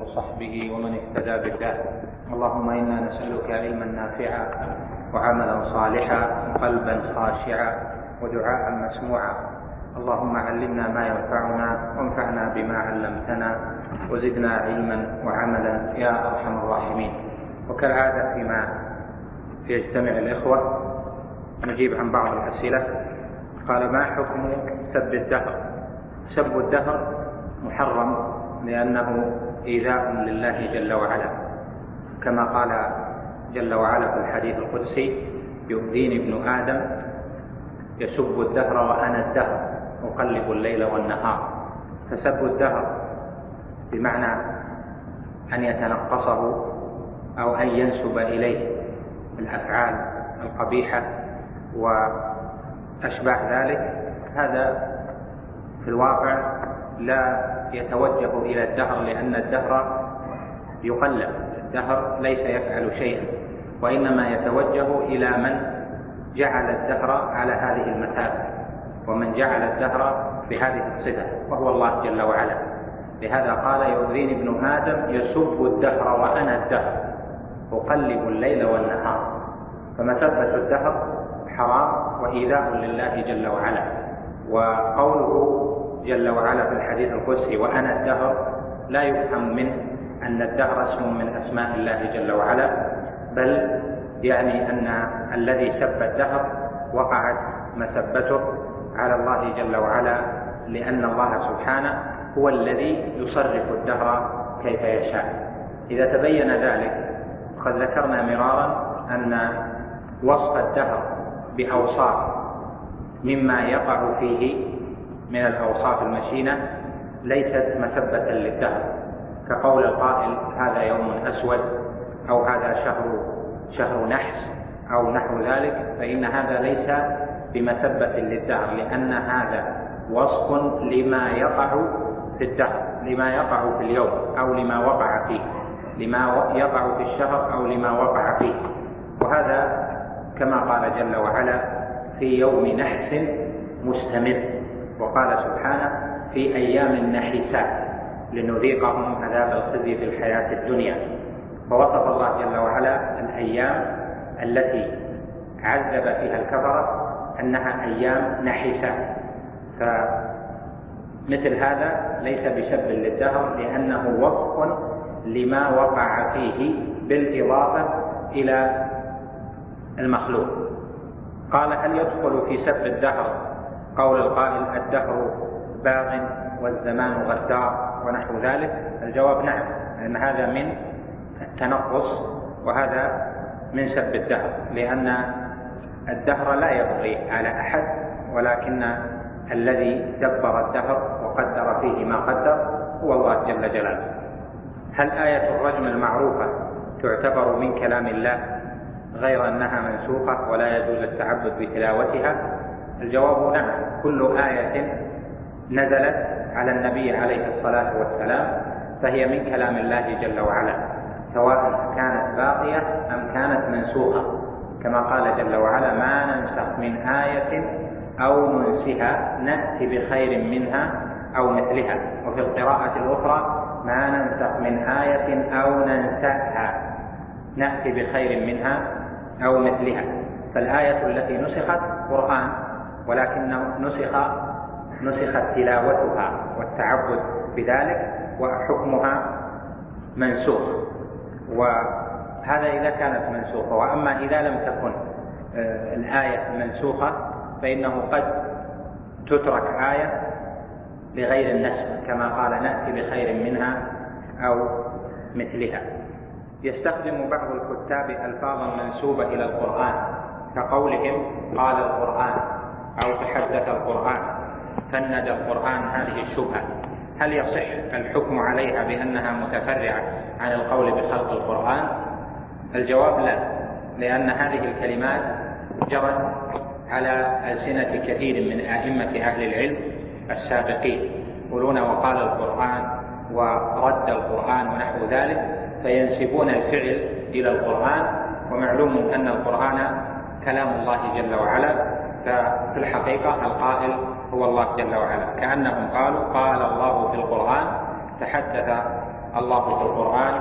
وصحبه ومن اهتدى بهداه. اللهم إنا نسألك علما نافعا وعملا صالحا وقلبا خاشعا ودعاء مسموعا. اللهم علمنا ما ينفعنا وانفعنا بما علمتنا وزدنا علما وعملا يا أرحم الراحمين. وكالعادة فيما يجتمع الإخوة نجيب عن بعض الأسئلة. قال: ما حكم سب الدهر؟ سب الدهر محرم لأنه إيذاء لله جل وعلا، كما قال جل وعلا في الحديث القدسي: يؤذيني ابن آدم يسب الدهر وأنا الدهر أقلب الليل والنهار. فسب الدهر بمعنى أن يتنقصه أو أن ينسب إليه الأفعال القبيحة وأشباه ذلك، هذا في الواقع لا يتوجه إلى الدهر، لأن الدهر يقلب، الدهر ليس يفعل شيئا، وإنما يتوجه إلى من جعل الدهر على هذه المثابة ومن جعل الدهر بهذه الصفة، وهو الله جل وعلا. لهذا قال: يؤذيني ابن آدم يسب الدهر وأنا الدهر أقلب الليل والنهار. فمسبة الدهر حرام وإيذاء لله جل وعلا. وقوله جل وعلا في الحديث القدسي: وأنا الدهر، لا يفهم منه أن الدهر اسم من أسماء الله جل وعلا، بل يعني أن الذي سب الدهر وقعت مسبته على الله جل وعلا، لأن الله سبحانه هو الذي يصرف الدهر كيف يشاء. إذا تبين ذلك، قد ذكرنا مرارا أن وصف الدهر بأوصاف مما يقع فيه من الأوصاف المشينة ليست مسبة للدهر، كقول القائل: هذا يوم أسود، أو هذا شهر نحس، أو نحو ذلك، فإن هذا ليس بمسبة للدهر، لأن هذا وصف لما يقع في الدهر، لما يقع في اليوم أو لما وقع فيه، لما يقع في الشهر أو لما وقع فيه. وهذا كما قال جل وعلا: في يوم نحس مستمر. وقال سبحانه: في أيام نحسات لنذيقهم عذاب الخزي في الحياة الدنيا. فوصف الله جل وعلا الأيام التي عذب فيها الكفرة أنها أيام نحسات، فمثل هذا ليس بسب للدهر، لأنه وصف لما وقع فيه بالإضافة إلى المخلوق. قال: هل يدخل في سب الدهر قول القائل: الدهر باغ والزمان غدار ونحو ذلك؟ الجواب: نعم، لأن هذا من التنقص وهذا من سب الدهر، لأن الدهر لا يبغي على أحد، ولكن الذي دبر الدهر وقدر فيه ما قدر هو الله جل جلاله. هل آية الرجم المعروفة تعتبر من كلام الله غير أنها منسوخة ولا يجوز التعبد بتلاوتها؟ الجواب: نعم، كل آية نزلت على النبي عليه الصلاة والسلام فهي من كلام الله جل وعلا، سواء كانت باقية أم كانت منسوخة، كما قال جل وعلا: ما ننسخ من آية أو ننسها نأتي بخير منها أو مثلها. وفي القراءة الأخرى: ما ننسخ من آية أو ننسها نأتي بخير منها أو مثلها. فالآية التي نسخت قرآن، ولكن نسخت تلاوتها والتعبد بذلك، وحكمها منسوخ. وهذا إذا كانت منسوخة. وأما إذا لم تكن الآية منسوخة فإنه قد تترك آية لغير النسخ، كما قال: نأتي بخير منها أو مثلها. يستخدم بعض الكتاب ألفاظا منسوبة إلى القرآن، كقولهم: قال القرآن، أو تحدث القرآن، فند القرآن. هذه الشبهة، هل يصح الحكم عليها بأنها متفرعة عن القول بخلق القرآن؟ الجواب: لا، لأن هذه الكلمات جرت على ألسنة كثير من أئمة أهل العلم السابقين، يقولون: وقال القرآن، ورد القرآن، ونحو ذلك، فينسبون الفعل إلى القرآن. ومعلوم أن القرآن كلام الله جل وعلا، ففي الحقيقة القائل هو الله جل وعلا، كأنهم قالوا: قال الله في القرآن، تحدث الله في القرآن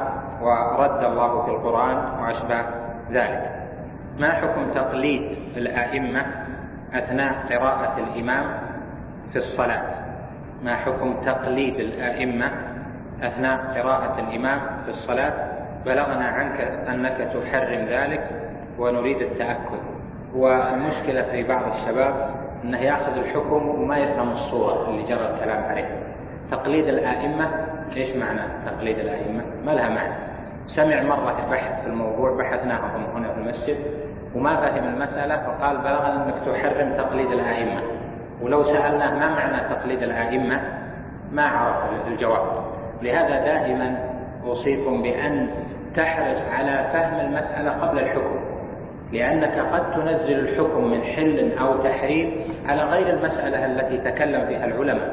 ورد الله في القرآن وأشبه ذلك. ما حكم تقليد الأئمة أثناء قراءة الإمام في الصلاة؟ ما حكم تقليد الأئمة أثناء قراءة الإمام في الصلاة؟ بلغنا عنك أنك تحرم ذلك ونريد التأكد. والمشكلة في بعض الشباب أنه يأخذ الحكم وما يفهم الصورة اللي جرى الكلام عليها. تقليد الأئمة إيش معنى تقليد الأئمة؟ ما لها معنى. سمع مرة بحث في الموضوع، بحثناها هنا في المسجد، وما فهم المسألة فقال بلغنا أنك تحرم تقليد الأئمة. ولو سألناه ما معنى تقليد الأئمة ما عرف الجواب. لهذا دائما أوصيكم بأن تحرص على فهم المسألة قبل الحكم، لأنك قد تنزل الحكم من حل أو تحريم على غير المسألة التي تكلم فيها العلماء.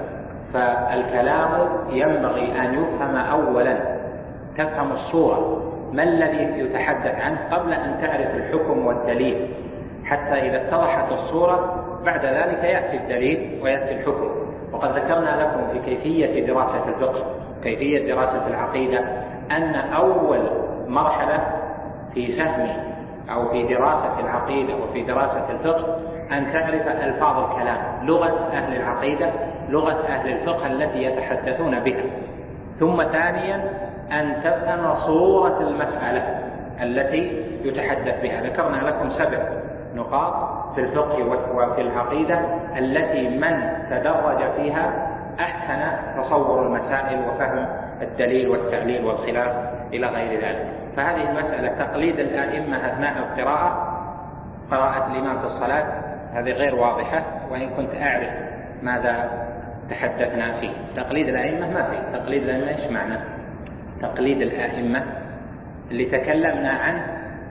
فالكلام ينبغي أن يفهم أولا، تفهم الصورة، ما الذي يتحدث عنه قبل أن تعرف الحكم والدليل، حتى إذا اتضحت الصورة بعد ذلك يأتي الدليل ويأتي الحكم. وقد ذكرنا لكم في كيفية دراسة الفقه، كيفية دراسة العقيدة، أن أول مرحلة في فهم أو في دراسة العقيدة وفي دراسة الفقه أن تعرف ألفاظ الكلام، لغة أهل العقيدة، لغة أهل الفقه التي يتحدثون بها. ثم ثانيا أن تفهم صورة المسألة التي يتحدث بها. ذكرنا لكم 7 نقاط في الفقه وفي العقيدة التي من تدرج فيها أحسن تصور المسائل وفهم الدليل والتعليل والخلاف إلى غير ذلك. فهذه المسألة تقليد الأئمة أثناء القراءة، قراءة الإمام في الصلاة، هذه غير واضحة، وإن كنت أعرف ماذا تحدثنا فيه. تقليد الأئمة ما فيه. تقليد الأئمة إيش معنى؟ تقليد الأئمة اللي تكلمنا عنه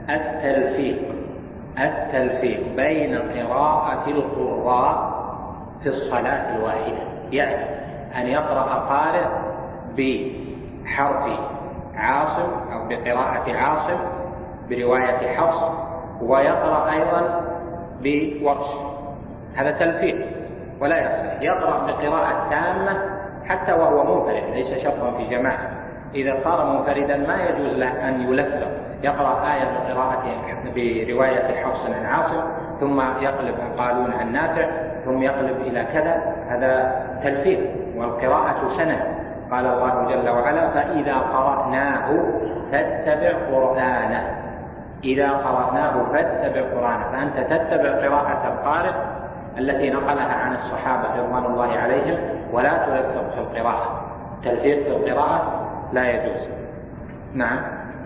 التلفيق بين قراءة القراء في الصلاة الواحدة، يعني أن يقرأ قارئ بحرف عاصم أو بقراءة عاصم برواية حفص، ويقرأ أيضا بورش، هذا تلفيق ولا يحصل. يقرأ بقراءة تامة حتى وهو منفرد، ليس شرطا في جماعة. إذا صار منفردا ما يجوز له أن يلفق، يقرأ آية برواية حفص عن عاصم، ثم يقلب قالون عن نافع، ثم يقلب إلى كذا، هذا تلفيق. والقراءة سند، قال الله جل وعلا فإذا قرأناه فاتبع قرآنه. إذا قرأناه فاتبع قرآنه، فأنت تتبع قراءة القارئ التي نقلها عن الصحابة رضوان الله عليهم، ولا تلفق في القراءة. تلفيق في القراءة لا يجوز. نعم.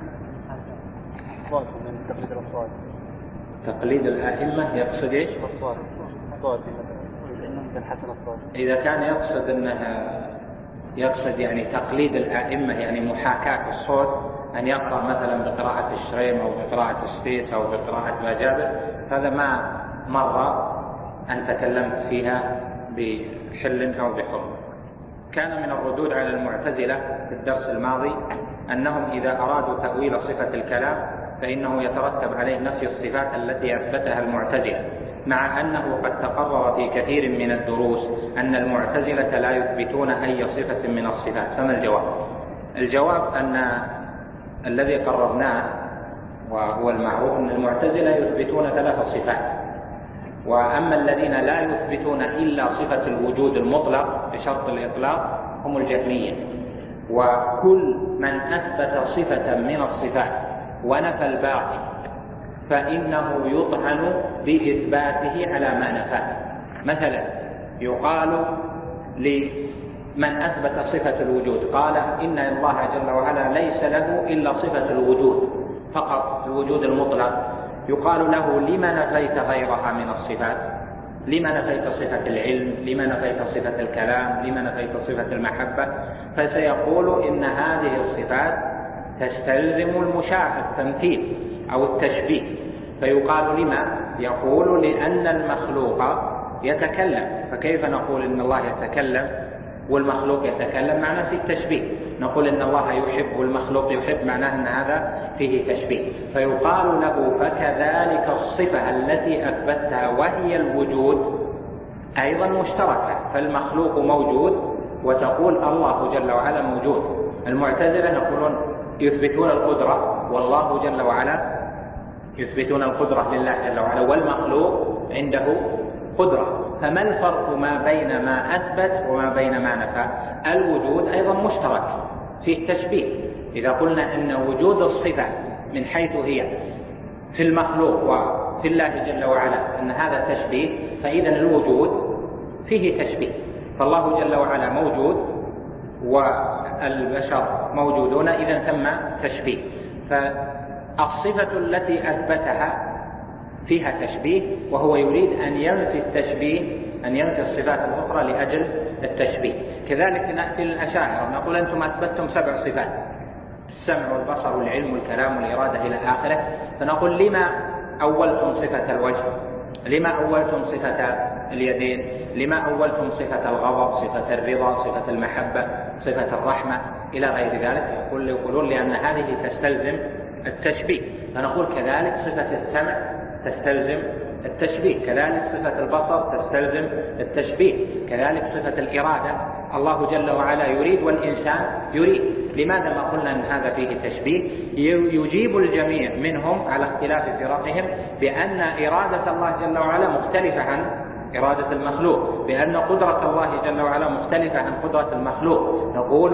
تقليد الأئمة يقصد إيش؟ الصوت الحسن الصوت. إذا كان يقصد أنها يقصد يعني تقليد الأئمة يعني محاكاة الصوت، أن يقرأ مثلا بقراءة الشريم أو بقراءة السديس أو بقراءة باجابر، هذا ما مر أن تكلمت فيها بحل أو بحرم. كان من الردود على المعتزلة في الدرس الماضي أنهم إذا أرادوا تأويل صفة الكلام فإنه يترتب عليه نفي الصفات التي أثبتها المعتزلة، مع أنه قد تقرر في كثير من الدروس أن المعتزلة لا يثبتون أي صفة من الصفات. فما الجواب؟ الجواب أن الذي قررناه وهو المعروف أن المعتزلة يثبتون 3 صفات، وأما الذين لا يثبتون إلا صفة الوجود المطلق بشرط الإطلاق هم الجهمية. وكل من أثبت صفة من الصفات ونفى الباقي فإنه يطعن بإثباته على ما نفاه. مثلا يقال لمن أثبت صفة الوجود، قال إن الله جل وعلا ليس له إلا صفة الوجود فقط، الوجود المطلق، يقال له لما نفيت غيرها من الصفات؟ لما نفيت صفة العلم؟ لما نفيت صفة الكلام؟ لما نفيت صفة المحبة؟ فسيقول إن هذه الصفات تستلزم التمثيل أو التشبيه. فيقال لما؟ يقول لأن المخلوق يتكلم، فكيف نقول إن الله يتكلم والمخلوق يتكلم؟ معناه في التشبيه. نقول إن الله يحب والمخلوق يحب، معناه أن هذا فيه تشبيه. فيقال له فكذلك الصفة التي أثبتها وهي الوجود أيضا مشتركة، فالمخلوق موجود وتقول الله جل وعلا موجود، المعتزلة يقولون يثبتون القدرة، والله جل وعلا يثبتون القدرة لله جل وعلا، والمخلوق عنده قدرة. فما الفرق ما بين ما أثبت وما بين ما نفى؟ الوجود أيضا مشترك فيه التشبيه. إذا قلنا أن وجود الصفة من حيث هي في المخلوق وفي الله جل وعلا أن هذا تشبيه، فإذا الوجود فيه تشبيه. فالله جل وعلا موجود والبشر موجودون، إذا ثم تشبيه. فالصفة التي أثبتها فيها تشبيه، وهو يريد أن ينفي التشبيه، أن ينفي الصفات الأخرى لأجل التشبيه. كذلك نأتي للأشاعرة نقول أنتم أثبتتم 7 صفات: السمع والبصر والعلم والكلام والإرادة إلى آخره، فنقول لما أولتم صفة الوجه؟ لما أولتم صفة اليدين؟ لما أولتم صفة الغضب، صفة الرضا، صفة المحبة، صفة الرحمة إلى غير ذلك؟ يقولون لأن هذه تستلزم التشبيه. فنقول كذلك صفة السمع تستلزم التشبيه، كذلك صفة البصر تستلزم التشبيه، كذلك صفة الإرادة. الله جل وعلا يريد والإنسان يريد. لماذا ما قلنا أن هذا فيه تشبيه؟ يجيب الجميع منهم على اختلاف فرقهم بأن إرادة الله جل وعلا مختلفة عن إرادة المخلوق، بأن قدرة الله جل وعلا مختلفة عن قدرة المخلوق.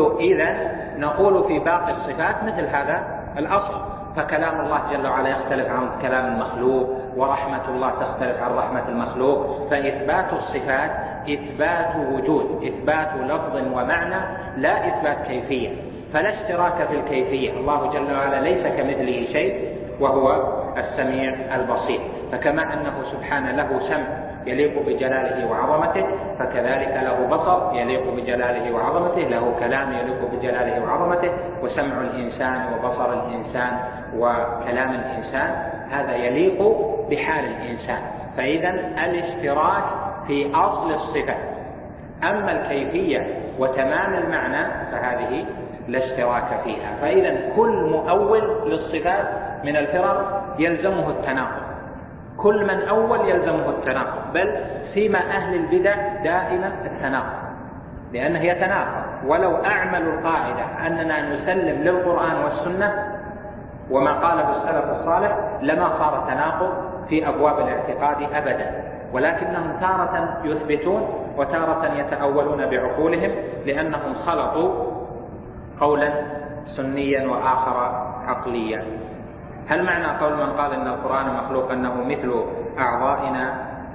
نقول في باقي الصفات مثل هذا الأصل. فكلام الله جل وعلا يختلف عن كلام المخلوق، ورحمة الله تختلف عن رحمة المخلوق. فإثبات الصفات إثبات وجود، إثبات لفظ ومعنى، لا إثبات كيفية. فلا اشتراك في الكيفية. الله جل وعلا ليس كمثله شيء وهو السميع البصير. فكما أنه سبحانه له سمع يليق بجلاله وعظمته، فكذلك له بصر يليق بجلاله وعظمته، له كلام يليق بجلاله وعظمته. وسمع الإنسان وبصر الإنسان وكلام الإنسان هذا يليق بحال الإنسان. فإذا الاشتراك في أصل الصفة. أما الكيفية وتمام المعنى فهذه لا اشتراك فيها. فإذا كل مؤول للصفات من الفرق يلزمه التناقض، كل من أول يلزمه التناقض، بل سيما أهل البدع دائما التناقض، لأنه يتناقض. ولو أعملوا القاعدة أننا نسلم للقرآن والسنة وما قاله السلف الصالح لما صار تناقض في أبواب الاعتقاد أبدا. ولكنهم تارة يثبتون وتارة يتأولون بعقولهم، لأنهم خلطوا قولا سنيا وآخر عقليا. هل معنى قول من قال إن القرآن مخلوق أنه مثل أعضائنا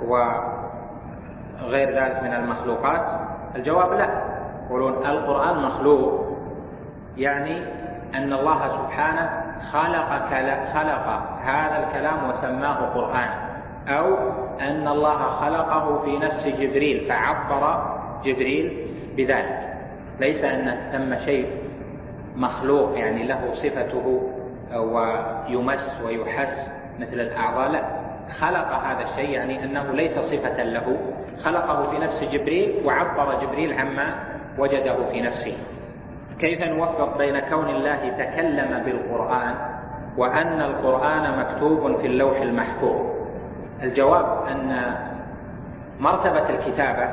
وغير ذلك من المخلوقات؟ الجواب لا. يقولون القرآن مخلوق يعني أن الله سبحانه خلق هذا الكلام وسماه قرآن، أو أن الله خلقه في نفس جبريل فعبر جبريل بذلك. ليس أن ثم شيء مخلوق يعني له صفته ويمس ويحس مثل الأعضاء، لا، خلق هذا الشيء يعني أنه ليس صفة له، خلقه في نفس جبريل وعبر جبريل عما وجده في نفسه. كيف نوفق بين كون الله تكلم بالقرآن وأن القرآن مكتوب في اللوح المحفوظ؟ الجواب أن مرتبة الكتابة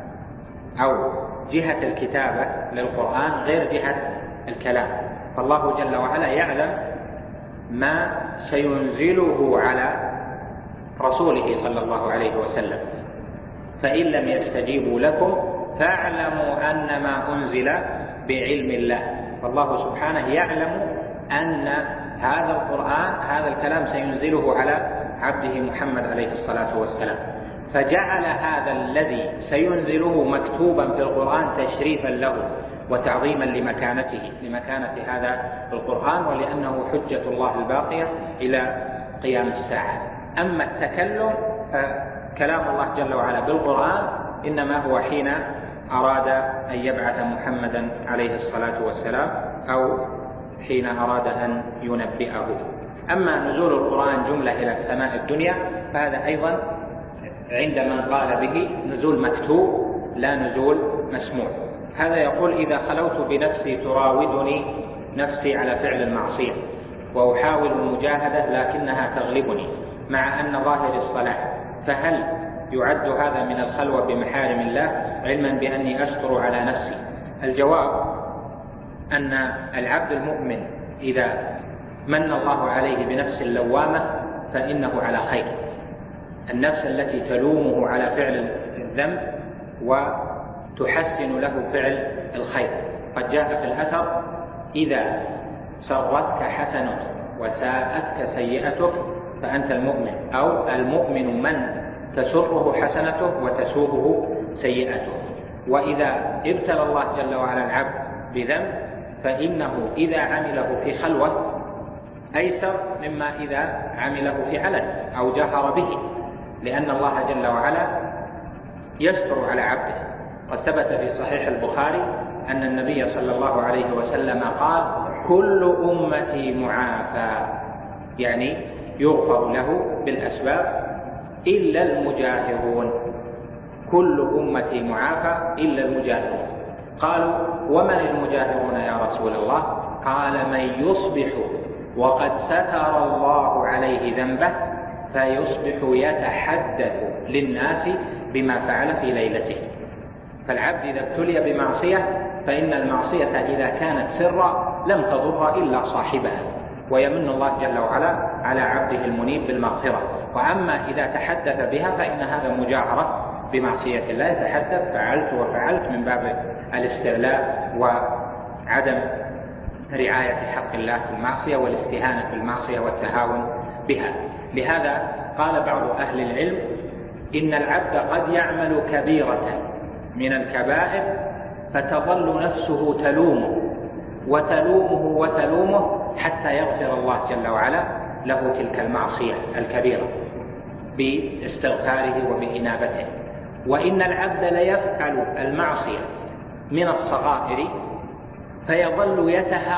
أو جهة الكتابة للقرآن غير جهة الكلام. فالله جل وعلا يعلم ما سينزله على رسوله صلى الله عليه وسلم، فإن لم يستجيبوا لكم فاعلموا أن ما أنزل بعلم الله. فالله سبحانه يعلم أن هذا القرآن هذا الكلام سينزله على عبده محمد عليه الصلاة والسلام، فجعل هذا الذي سينزله مكتوبا في القرآن تشريفا له وتعظيما لمكانة هذا القرآن، ولأنه حجة الله الباقية إلى قيام الساعة. أما التكلم فكلام الله جل وعلا بالقرآن إنما هو حين أراد أن يبعث محمدا عليه الصلاة والسلام أو حين أراد أن ينبئه. أما نزول القرآن جملة إلى السماء الدنيا فهذا أيضا عند من قال به نزول مكتوب لا نزول مسموع. هذا يقول إذا خلوت بنفسي تراودني نفسي على فعل المعصية وأحاول المجاهدة لكنها تغلبني مع أن ظاهر الصلاح، فهل يعد هذا من الخلوة بمحارم الله علما بأني أستر على نفسي؟ الجواب أن العبد المؤمن إذا من الله عليه بنفس لوامة فإنه على خير، النفس التي تلومه على فعل الذنب وتحسن له فعل الخير. قد جاء في الأثر: إذا سرتك حسنتك وساءتك سيئتك فأنت المؤمن، أو المؤمن من تسره حسنته وتسوءه سيئته. وإذا ابتلى الله جل وعلا العبد بذنب فإنه إذا عمله في خلوة أيسر مما إذا عمله في علن أو جهر به، لأن الله جل وعلا يستر على عبده. قد ثبت في صحيح البخاري أن النبي صلى الله عليه وسلم قال: كل أمتي معافى، يعني يغفر له بالأسباب إلا المجاهرون. كل أمتي معافى إلا المجاهرون. قالوا: ومن المجاهرون يا رسول الله؟ قال: من يصبح وقد ستر الله عليه ذنبه فيصبح يتحدث للناس بما فعل في ليلته. فالعبد إذا ابتلي بمعصية فإن المعصية إذا كانت سرا لم تضر إلا صاحبها، ويمن الله جل وعلا على عبده المنيب بالمغفرة. وأما إذا تحدث بها فإن هذا مجاهرة بمعصية الله، يتحدث فعلت وفعلت من باب الاستعلاء وعدم رعاية حق الله في المعصية والاستهانة بالمعصية والتهاون بها. لهذا قال بعض أهل العلم: إن العبد قد يعمل كبيرة من الكبائر فتظل نفسه تلومه حتى يغفر الله جل وعلا له تلك المعصية الكبيرة باستغفاره وبإنابته. وإن العبد ليفعل المعصية من الصغائر فيظل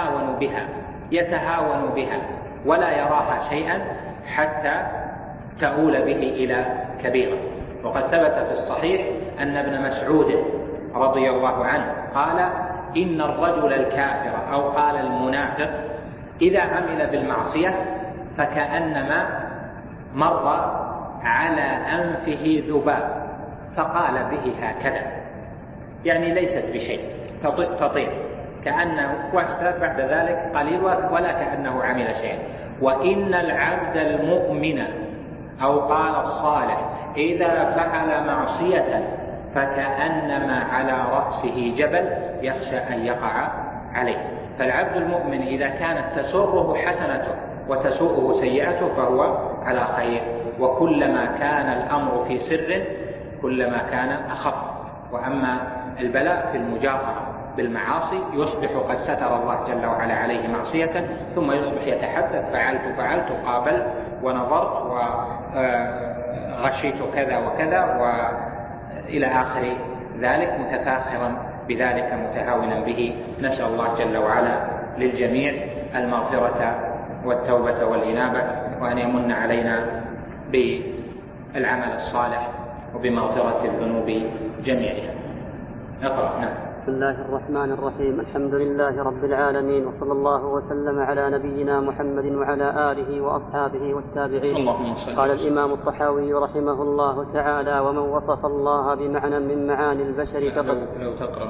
يتهاون بها ولا يراها شيئا حتى تؤول به إلى كبيرة. وقد ثبت في الصحيح أن ابن مسعود رضي الله عنه قال: إن الرجل الكافر أو قال المنافق إذا عمل بالمعصية فكأنما مر على أنفه ذباب فقال به هكذا، يعني ليست بشيء، تطير كأنه وحده بعد ذلك قليل ولا كأنه عمل شيئا. وإن العبد المؤمن أو قال الصالح إذا فعل معصية فكأنما على رأسه جبل يخشى أن يقع عليه. فالعبد المؤمن إذا كانت تسره حسنته وتسوءه سيئته فهو على خير، وكلما كان الأمر في سر كلما كان أخف. وأما البلاء في المجاهرة بالمعاصي يصبح قد ستر الله جل وعلا عليه معصية ثم يصبح يتحدث: فعلت قابلت ونظرت وغشيت كذا وكذا وإلى آخر ذلك، متفاخرا بذلك متهاونا به. نسأل الله جل وعلا للجميع المغفرة والتوبة والإنابة، وأن يمن علينا بالعمل الصالح وبمغفرة الذنوب جميعها. اقرأ. نعم. بسم الله الرحمن الرحيم. الحمد لله رب العالمين، وصلى الله وسلم على نبينا محمد وعلى آله وأصحابه والتابعين. اللهم صل. قال الإمام الطحاوي رحمه الله تعالى: ومن وصف الله بمعنى من معاني البشر فقد لو تقرأ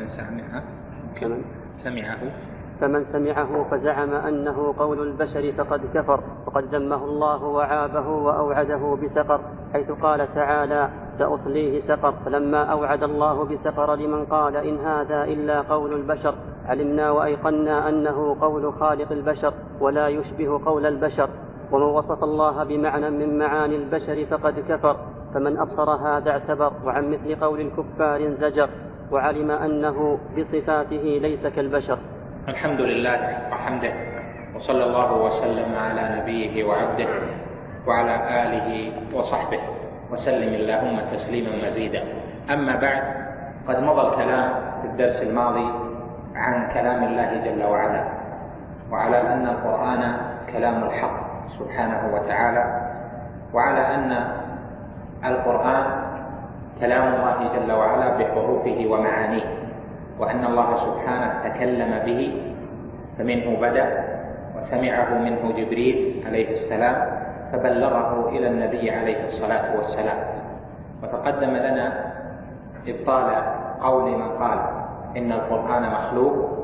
فمن سمعه فزعم أنه قول البشر فقد كفر، فقد ذمه الله وعابه وأوعده بسقر، حيث قال تعالى: سأصليه سقر. فلما أوعد الله بسقر لمن قال إن هذا إلا قول البشر علمنا وأيقنا أنه قول خالق البشر ولا يشبه قول البشر. ومن وصف الله بمعنى من معاني البشر فقد كفر، فمن أبصر هذا اعتبر، وعن مثل قول الكفار زجر، وعلم أنه بصفاته ليس كالبشر. الحمد لله وحمده، وصلى الله وسلم على نبيه وعبده وعلى آله وصحبه وسلم اللهم تسليما مزيدا. أما بعد، قد مضى الكلام في الدرس الماضي عن كلام الله جل وعلا، وعلى أن القرآن كلام الحق سبحانه وتعالى، وعلى أن القرآن كلام الله جل وعلا بحروفه ومعانيه، وأن الله سبحانه تكلم به فمنه بدأ، وسمعه منه جبريل عليه السلام فبلغه إلى النبي عليه الصلاة والسلام. وتقدم لنا إبطال قول من قال إن القرآن مخلوق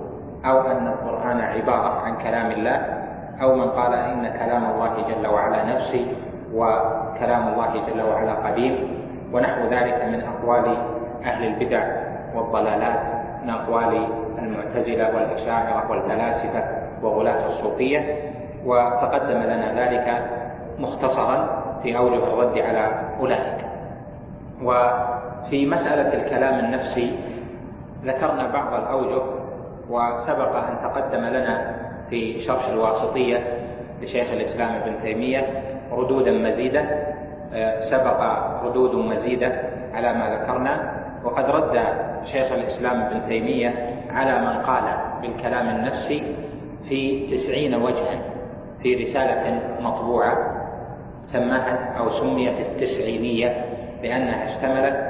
أو أن القرآن عبارة عن كلام الله، أو من قال إن كلام الله جل وعلا نفسي وكلام الله جل وعلا قديم، ونحو ذلك من أقوال أهل البدع والضلالات، من أقوال المعتزلة والأشاعرة والفلاسفة وغلاة الصوفية. وتقدم لنا ذلك مختصرا في أوجه الرد على أولئك. وفي مسألة الكلام النفسي ذكرنا بعض الأوجه، وسبق أن تقدم لنا في شرح الواسطية لشيخ الإسلام ابن تيمية ردودا مزيدة، سبق ردود مزيدة على ما ذكرنا. وقد رد شيخ الإسلام ابن تيمية على من قال بالكلام النفسي في 90 وجها في رسالة مطبوعة سماها أو سميت التسعينية، لأنها اشتملت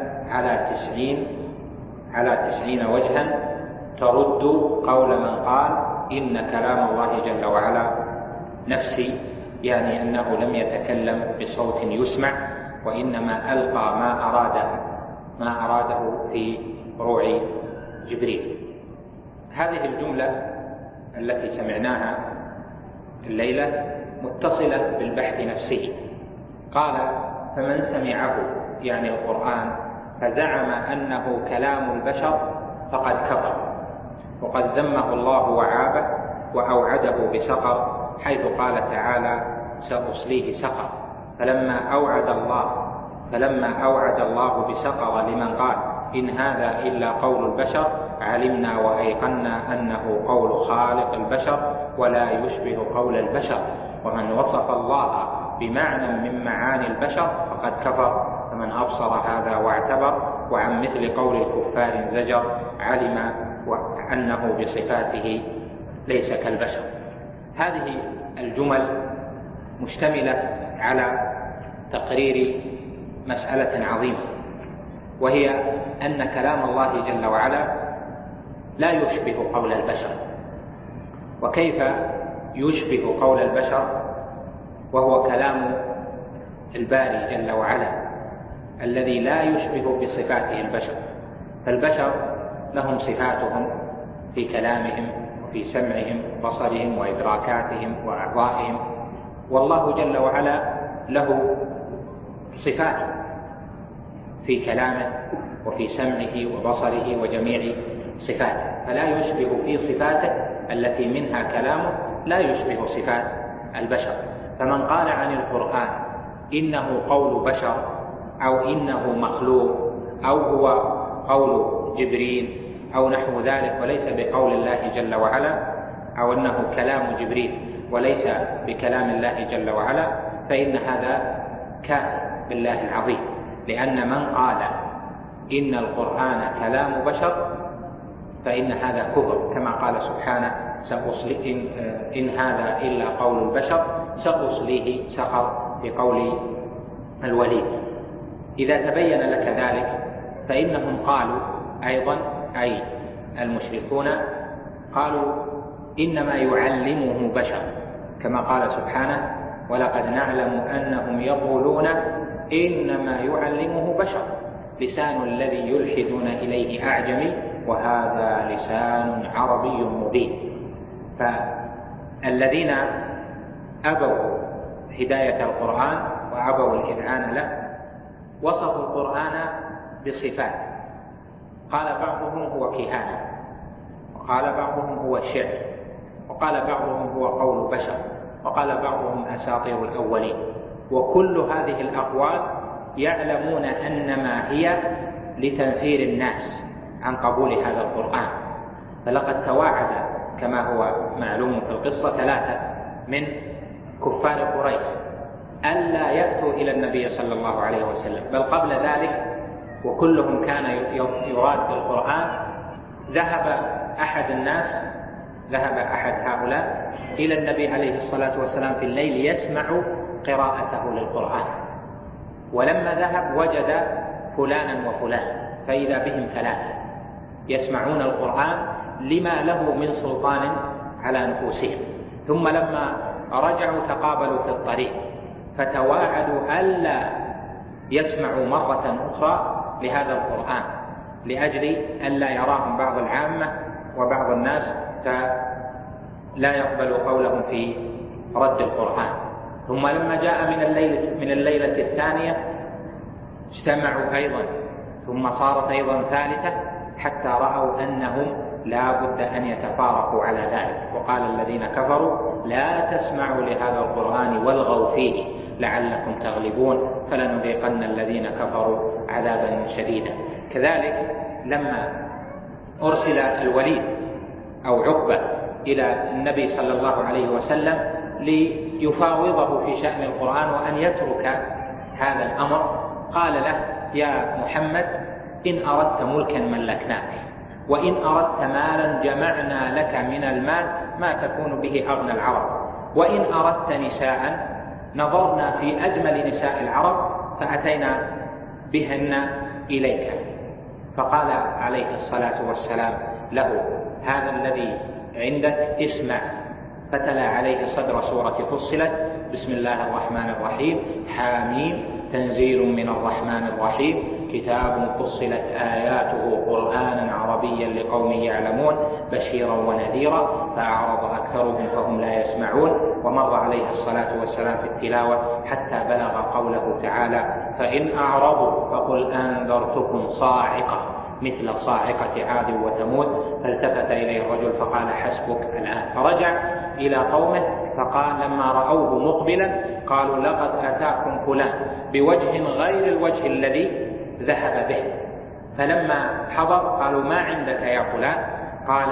على 90 وجها ترد قول من قال إن كلام الله جل وعلا نفسي، يعني أنه لم يتكلم بصوت يسمع، وإنما ألقى ما أراده في روع جبريل. هذه الجملة التي سمعناها الليلة متصلة بالبحث نفسه. قال: فمن سمعه يعني القرآن فزعم أنه كلام البشر فقد كفر، وقد ذمه الله وعابه وأوعده بسقر، حيث قال تعالى: سأصليه سقر. فلما أوعد الله بسقر لمن قال إن هذا إلا قول البشر، علمنا وأيقنا أنه قول خالق البشر ولا يشبه قول البشر، ومن وصف الله بمعنى من معاني البشر فقد كفر، فمن أبصر هذا واعتبر وعن مثل قول الكفار زجر، علم أنه بصفاته ليس كالبشر. هذه الجمل مشتملة على تقرير مسألة عظيمة، وهي أن كلام الله جل وعلا لا يشبه قول البشر. وكيف يشبه قول البشر وهو كلام الباري جل وعلا الذي لا يشبه بصفاته البشر؟ فالبشر لهم صفاتهم في كلامهم وفي سمعهم وبصرهم وإدراكاتهم وأعضائهم، والله جل وعلا له صفات في كلامه وفي سمعه وبصره وجميع صفاته، فلا يشبه في صفاته التي منها كلامه لا يشبه صفات البشر. فمن قال عن القرآن إنه قول بشر أو إنه مخلوق أو هو قول جبريل أو نحو ذلك وليس بقول الله جل وعلا، أو أنه كلام جبريل وليس بكلام الله جل وعلا، فإن هذا كافر بالله العظيم، لأن من قال إن القرآن كلام بشر فإن هذا كفر، كما قال سبحانه: إن هذا إلا قول البشر سأصليه سقر، في قول الوليد. إذا تبين لك ذلك فإنهم قالوا أيضا، أي المشركون قالوا إنما يعلمه بشر، كما قال سبحانه: ولقد نعلم أنهم يقولون إنما يعلمه بشر، لسان الذي يلحدون إليه أعجمي وهذا لسان عربي مبين. فالذين أبوا هداية القرآن وأبوا الإذعان له وصفوا القرآن بصفات، قال بعضهم هو كهانة، وقال بعضهم هو شعر، وقال بعضهم هو قول بشر، وقال بعضهم أساطير الأولين. وكل هذه الأقوال يعلمون أنما هي لتنفير الناس عن قبول هذا القرآن. فلقد تواعد كما هو معلوم في القصة 3 من كفار قريش ألا يأتوا إلى النبي صلى الله عليه وسلم، بل قبل ذلك وكلهم كان يراد بالقرآن. ذهب أحد هؤلاء إلى النبي عليه الصلاة والسلام في الليل يسمع قراءته للقرآن، ولما ذهب وجد فلانا وفلان، فإذا بهم 3 يسمعون القرآن لما له من سلطان على نفوسهم. ثم لما رجعوا تقابلوا في الطريق فتواعدوا ألا يسمعوا مرة أخرى لهذا القرآن، لأجل ألا يراهم بعض العامة وبعض الناس لا يقبل قولهم في رد القرآن. ثم لما جاء من الليلة الثانية اجتمعوا أيضا، ثم صارت أيضا ثالثة، حتى رأوا أنهم لا بد أن يتفارقوا على ذلك. وقال الذين كفروا لا تسمعوا لهذا القرآن والغوا فيه لعلكم تغلبون فلنذيقن الذين كفروا عذابا شديدا. كذلك لما أرسل الوليد أو عقبة إلى النبي صلى الله عليه وسلم ليفاوضه في شأن القرآن وأن يترك هذا الأمر، قال له: يا محمد، إن أردت ملكا ملكناك، وإن أردت مالا جمعنا لك من المال ما تكون به أغنى العرب، وإن أردت نساء نظرنا في أجمل نساء العرب فأتينا بهن إليك. فقال عليه الصلاة والسلام له: هذا الذي عندك اسمع. فتلا عليه صدر سورة فصلت: بسم الله الرحمن الرحيم، حاميم، تنزيل من الرحمن الرحيم، كتاب فصلت آياته قرآنا عربيا لقوم يعلمون بشيرا ونذيرا، فأعرض أكثرهم فهم لا يسمعون. ومر عليه الصلاة والسلام في التلاوة حتى بلغ قوله تعالى: فإن أعرضوا فقل أنذرتكم صاعقة مثل صاعقة عاد وثمود. فالتفت إليه الرجل فقال: حسبك الآن. فرجع إلى قومه فقال لما رأوه مقبلا قالوا: لقد أتاكم فلان بوجه غير الوجه الذي ذهب به. فلما حضر قالوا: ما عندك يا فلان؟ قال: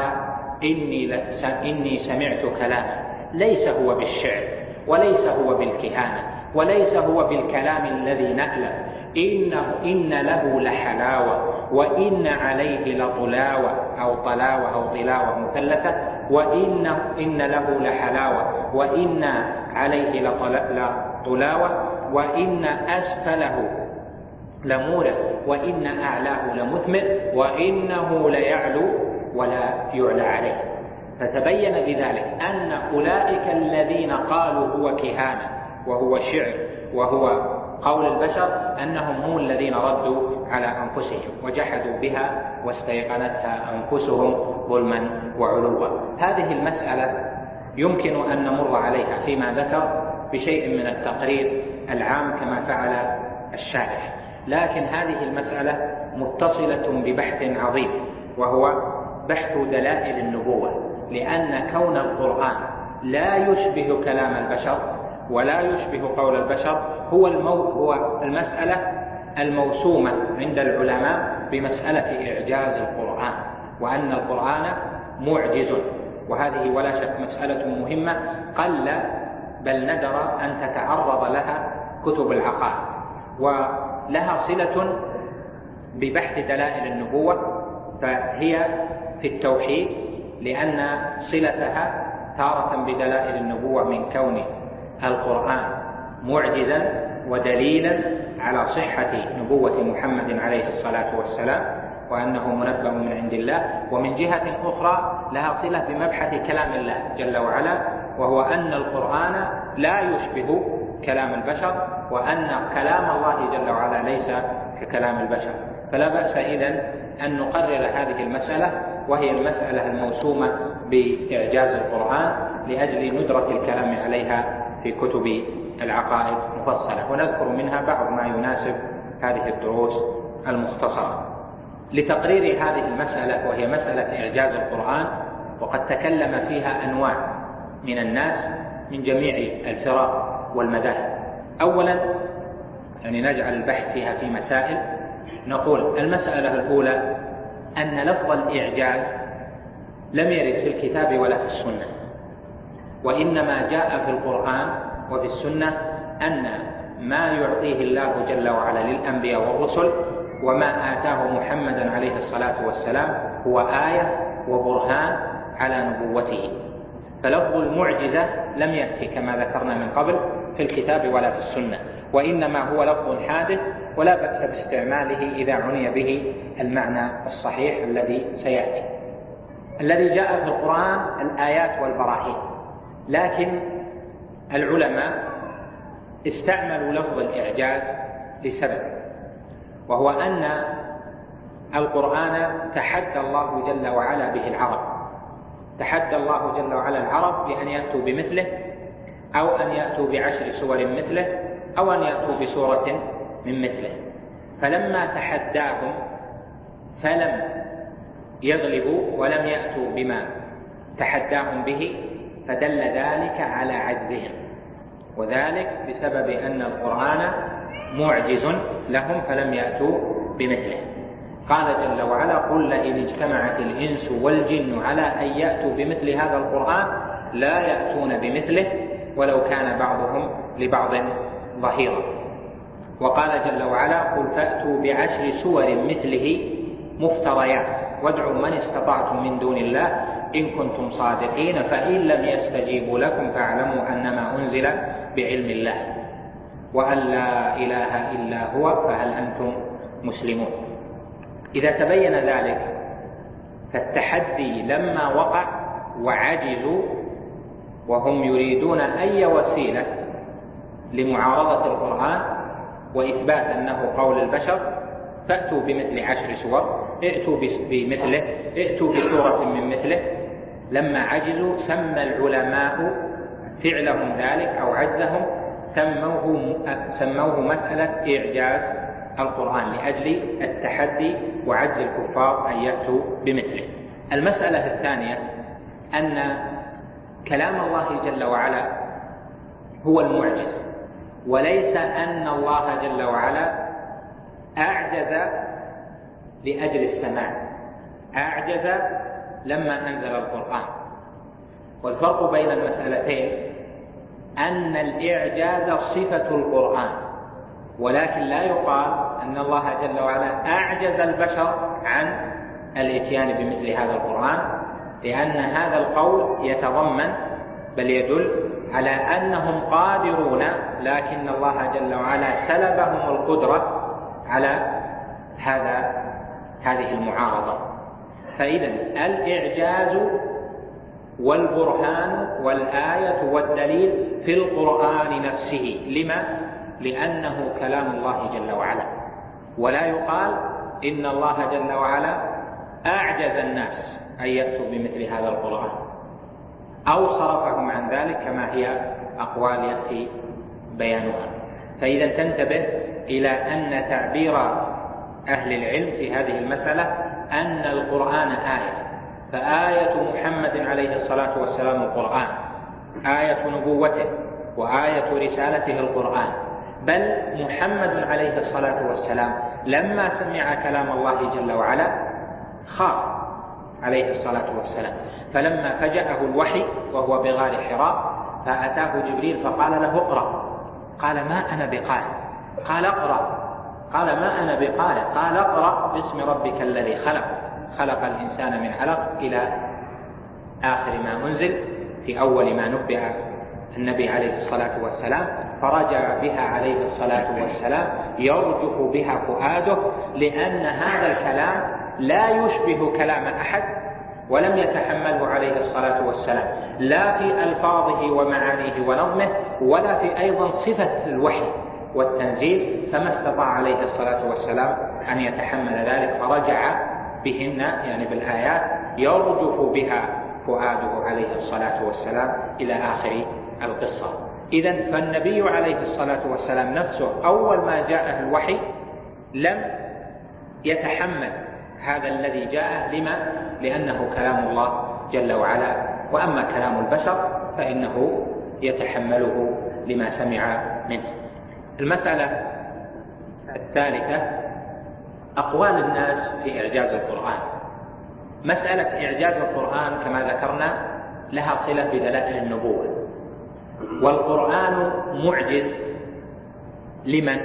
إني سمعت كلاما ليس هو بالشعر وليس هو بالكهانة وليس هو بالكلام الذي نألف، إن له لحلاوة وإن عليه لطلاوة أو طلاوة أو طلاوة مثلثة، إن له لحلاوة وإن عليه لطلاوة وإن أسفله لمورع وإن أعلاه لمثمر وإنه ليعلو ولا يعلى عليه. فتبين بذلك أن أولئك الذين قالوا هو كهانة وهو شعر وهو قول البشر أنهم هم الذين ردوا على أنفسهم وجحدوا بها واستيقنتها أنفسهم ظلما وعلوا. هذه المسألة يمكن أن نمر عليها فيما ذكر بشيء من التقرير العام كما فعل الشارح، لكن هذه المسألة متصلة ببحث عظيم وهو بحث دلائل النبوة، لأن كون القرآن لا يشبه كلام البشر ولا يشبه قول البشر هو المسألة الموسومة عند العلماء بمسألة إعجاز القرآن، وأن القرآن معجز. وهذه ولا شك مسألة مهمة قل بل ندر أن تتعرض لها كتب العقائد، ولها صلة ببحث دلائل النبوة، فهي في التوحيد لأن صلتها تارة بدلائل النبوة من كون القرآن معجزا ودليلا على صحة نبوة محمد عليه الصلاة والسلام وأنه منبأ من عند الله، ومن جهة أخرى لها صلة بمبحث كلام الله جل وعلا، وهو أن القرآن لا يشبه كلام البشر وأن كلام الله جل وعلا ليس ككلام البشر. فلا بأس إذن أن نقرر هذه المسألة، وهي المسألة الموسومة بإعجاز القرآن لأجل ندرة الكلام عليها في كتب العقائد مفصلة، ونذكر منها بعض ما يناسب هذه الدروس المختصرة. لتقرير هذه المسألة وهي مسألة إعجاز القرآن، وقد تكلم فيها أنواع من الناس من جميع الفرق والمذاهب. أولا نجعل البحث فيها في مسائل. نقول المسألة الأولى أن لفظ الإعجاز لم يرد في الكتاب ولا في السنة، وإنما جاء في القرآن وفي السنة أن ما يعطيه الله جل وعلا للأنبياء والرسل وما آتاه محمدا عليه الصلاة والسلام هو آية وبرهان على نبوته. فلفظ المعجزة لم يأتي كما ذكرنا من قبل في الكتاب ولا في السنة، وإنما هو لفظ حادث ولا بأس باستعماله إذا عني به المعنى الصحيح الذي سيأتي. الذي جاء في القرآن الآيات والبراهين، لكن العلماء استعملوا لفظ الإعجاز لسبب، وهو أن القرآن تحدى الله جل وعلا به العرب تحدى الله جل وعلا العرب بأن يأتوا بمثله، أو أن يأتوا ب10 سور مثله، أو أن يأتوا بسورة من مثله. فلما تحداهم فلم يغلبوا ولم يأتوا بما تحداهم به، فدل ذلك على عجزهم، وذلك بسبب أن القرآن معجز لهم فلم يأتوا بمثله. قال جل وعلا: قل لئن اجتمعت الإنس والجن على أن يأتوا بمثل هذا القرآن لا يأتون بمثله ولو كان بعضهم لبعض ظهيرا. وقال جل وعلا: قل فأتوا ب10 سور مثله مفتريات وادعوا من استطعتم من دون الله إن كنتم صادقين فإن لم يستجيبوا لكم فاعلموا أنما أنزل بعلم الله وأن لا إله إلا هو فهل أنتم مسلمون. إذا تبين ذلك فالتحدي لما وقع وعجزوا وهم يريدون أي وسيلة لمعارضة القرآن وإثبات أنه قول البشر، فأتوا بمثل 10 سور، ائتوا بمثله، ائتوا بسورة من مثله. لما عجزوا سمى العلماء فعلهم ذلك أو عجزهم سموه مسألة إعجاز القرآن لأجل التحدي وعجز الكفار أن يأتوا بمثله. المسألة الثانية أن كلام الله جل وعلا هو المعجز، وليس أن الله جل وعلا أعجز لأجل السماع، أعجز لما أنزل القرآن. والفرق بين المسألتين أن الإعجاز صفة القرآن، ولكن لا يقال أن الله جل وعلا أعجز البشر عن الإتيان بمثل هذا القرآن، لأن هذا القول يتضمن بل يدل على أنهم قادرون، لكن الله جل وعلا سلبهم القدرة على هذه المعارضة. فإذا الإعجاز والبرهان والآية والدليل في القرآن نفسه. لما؟ لأنه كلام الله جل وعلا، ولا يقال إن الله جل وعلا أعجز الناس أن يأتوا بمثل هذا القرآن أو صرفهم عن ذلك كما هي أقوال يأتي بيانها. فإذا تنتبه إلى أن تعبير أهل العلم في هذه المسألة أن القرآن آية، فآية محمد عليه الصلاة والسلام القرآن، آية نبوته وآية رسالته القرآن. بل محمد عليه الصلاة والسلام لما سمع كلام الله جل وعلا خاف عليه الصلاة والسلام، فلما فجأه الوحي وهو بغار حراء فأتاه جبريل فقال له اقرأ، قال ما أنا بقارئ، قال اقرأ، قال ما أنا بقارئ، قال اقرأ باسم ربك الذي خلق، خلق الإنسان من علق إلى آخر ما أنزل في أول ما نبئ النبي عليه الصلاة والسلام. فرجع بها عليه الصلاة والسلام يرجف بها فؤاده، لأن هذا الكلام لا يشبه كلام أحد ولم يتحمله عليه الصلاة والسلام، لا في ألفاظه ومعانيه ونظمه ولا في أيضا صفة الوحي والتنزيل، فما استطاع عليه الصلاة والسلام أن يتحمل ذلك، فرجع بهن يعني بالآيات يرجف بها فؤاده عليه الصلاة والسلام إلى آخر القصة. إذن فالنبي عليه الصلاة والسلام نفسه أول ما جاءه الوحي لم يتحمل هذا الذي جاءه. لما؟ لأنه كلام الله جل وعلا، وأما كلام البشر فإنه يتحمله لما سمع منه. المسألة الثالثة أقوال الناس في إعجاز القرآن. مسألة إعجاز القرآن كما ذكرنا لها صلة بدلائل النبوة، والقرآن معجز لمن؟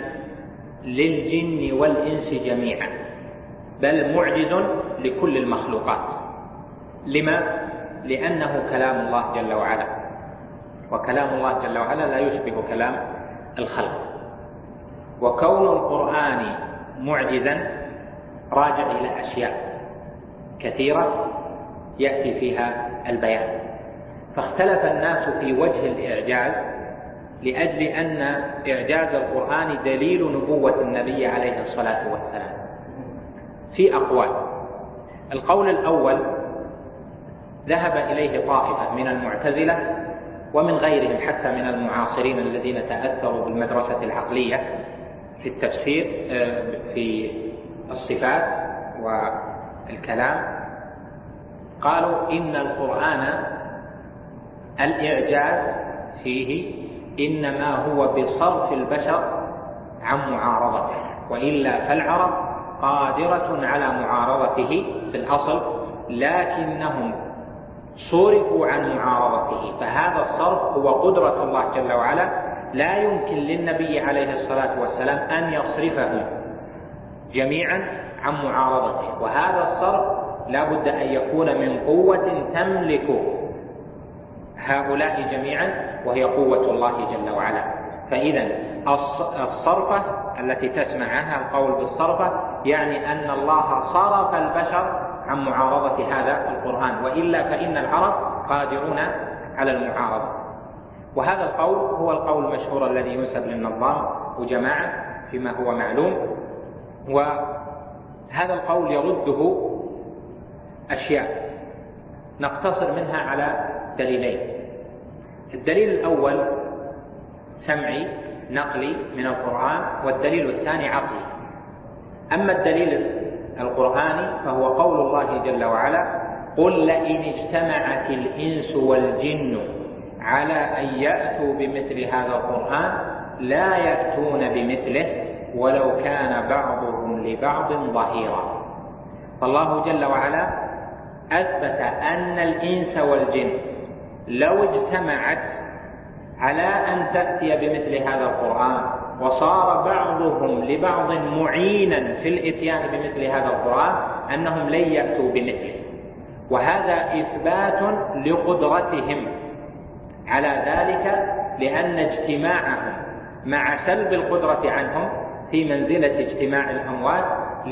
للجن والإنس جميعا، بل معجز لكل المخلوقات. لما؟ لأنه كلام الله جل وعلا، وكلام الله جل وعلا لا يشبه كلام الخلق. وكون القرآن معجزا راجع إلى أشياء كثيرة يأتي فيها البيان. فاختلف الناس في وجه الإعجاز لأجل أن إعجاز القرآن دليل نبوة النبي عليه الصلاة والسلام في أقوال. القول الأول ذهب إليه طائفة من المعتزلة ومن غيرهم حتى من المعاصرين الذين تأثروا بالمدرسة العقلية في التفسير في الصفات والكلام. قالوا إن القرآن الإعجاز فيه إنما هو بصرف البشر عن معارضته، وإلا فالعرب قادرة على معارضته في الأصل، لكنهم صرفوا عن معارضته، فهذا الصرف هو قدرة الله جل وعلا، لا يمكن للنبي عليه الصلاة والسلام أن يصرفهم جميعا عن معارضته، وهذا الصرف لا بد أن يكون من قوة تملك هؤلاء جميعا، وهي قوة الله جل وعلا. فإذا الصرفة التي تسمع عنها القول بالصرفة يعني أن الله صرف البشر عن معارضة هذا القرآن، وإلا فإن العرب قادرون على المعارضة. وهذا القول هو القول المشهور الذي ينسب للنظام وجماعة فيما هو معلوم، وهذا القول يرده أشياء نقتصر منها على دليلين. الدليل الأول سمعي نقلي من القرآن، والدليل الثاني عقلي. أما الدليل القرآني فهو قول الله جل وعلا: قل لئن اجتمعت الإنس والجن على أن يأتوا بمثل هذا القرآن لا يأتون بمثله ولو كان بعضهم لبعض ظهيرا. فالله جل وعلا أثبت أن الإنس والجن لو اجتمعت على أن تأتي بمثل هذا القرآن وصار بعضهم لبعض معينا في الإتيان بمثل هذا القرآن أنهم لن يأتوا بمثله، وهذا إثبات لقدرتهم على ذلك، لأن اجتماعهم مع سلب القدرة عنهم في منزلة اجتماع الأموات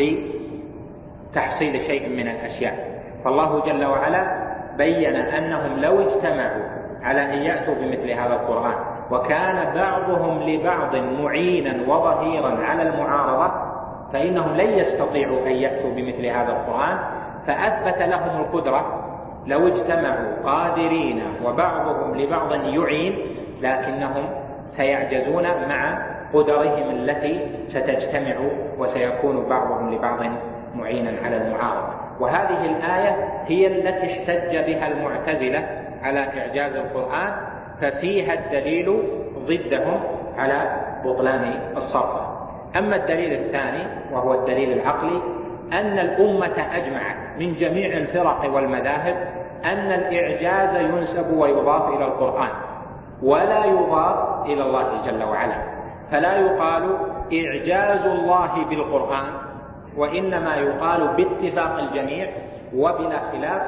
لتحصيل شيء من الأشياء. فالله جل وعلا بين أنهم لو اجتمعوا على أن يأتوا بمثل هذا القرآن وكان بعضهم لبعض معينا وظهيرا على المعارضة فإنهم لن يستطيعوا أن يأتوا بمثل هذا القرآن، فأثبت لهم القدرة لو اجتمعوا قادرين وبعضهم لبعض يعين، لكنهم سيعجزون مع قدرهم التي ستجتمع وسيكون بعضهم لبعض معينا على المعارضة. وهذه الآية هي التي احتج بها المعتزلة على إعجاز القرآن، ففيها الدليل ضدهم على بطلان الصرف. أما الدليل الثاني وهو الدليل العقلي، أن الأمة أجمعت من جميع الفرق والمذاهب أن الإعجاز ينسب ويضاف إلى القرآن ولا يضاف إلى الله جل وعلا، فلا يقال إعجاز الله بالقرآن، وإنما يقال باتفاق الجميع وبلا خلاف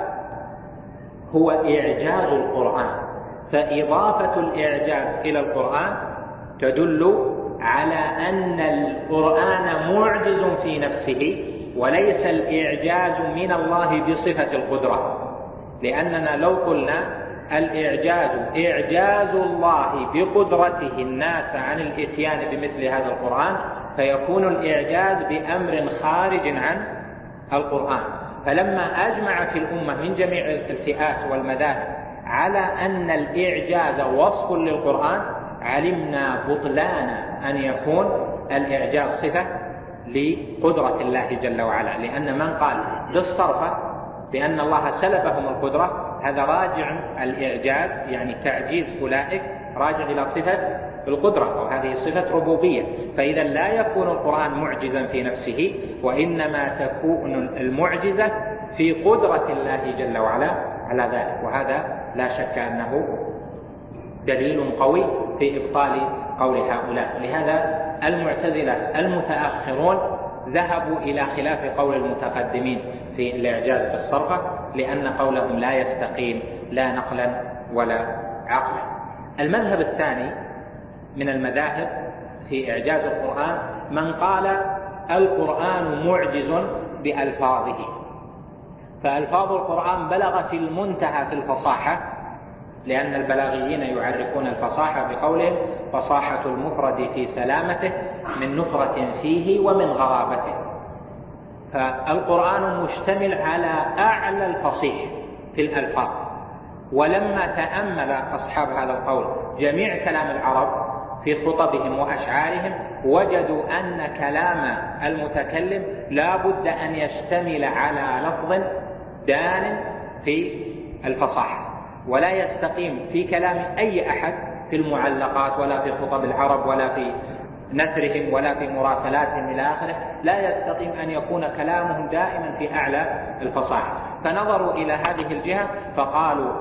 هو إعجاز القرآن. فإضافة الإعجاز إلى القرآن تدل على أن القرآن معجز في نفسه وليس الإعجاز من الله بصفة القدرة، لأننا لو قلنا الإعجاز إعجاز الله بقدرته الناس عن الإتيان بمثل هذا القرآن فيكون الإعجاز بأمر خارج عن القرآن. فلما أجمعت الأمة من جميع الفئات والمذاهب على أن الإعجاز وصف للقرآن علمنا بطلان أن يكون الإعجاز صفة لقدرة الله جل وعلا، لأن من قال بالصرفة بأن الله سلبهم القدرة هذا راجع الإعجاز يعني تعجيز أولئك راجع إلى صفة القدرة، وهذه صفة ربوبية. فإذا لا يكون القرآن معجزا في نفسه، وإنما تكون المعجزة في قدرة الله جل وعلا على ذلك، وهذا لا شك أنه دليل قوي في إبطال قول هؤلاء. لهذا المعتزلة المتأخرون ذهبوا إلى خلاف قول المتقدمين في الإعجاز بالصرفة، لأن قولهم لا يستقيم لا نقلا ولا عقلا. المذهب الثاني من المذاهب في إعجاز القرآن من قال القرآن معجز بألفاظه، فألفاظ القرآن بلغت المنتهى في الفصاحة، لأن البلاغيين يعرفون الفصاحة بقولهم فصاحة المفرد في سلامته من نكرة فيه ومن غرابته. فالقرآن مشتمل على أعلى الفصيح في الألفاظ، ولما تأمل أصحاب هذا القول جميع كلام العرب في خطبهم وأشعارهم وجدوا أن كلام المتكلم لا بد أن يشتمل على لفظ دال في الفصاحة، ولا يستقيم في كلام أي أحد في المعلقات ولا في خطب العرب ولا في نثرهم ولا في مراسلاتهم إلى آخره، لا يستقيم أن يكون كلامهم دائما في أعلى الفصاحة. فنظروا إلى هذه الجهة فقالوا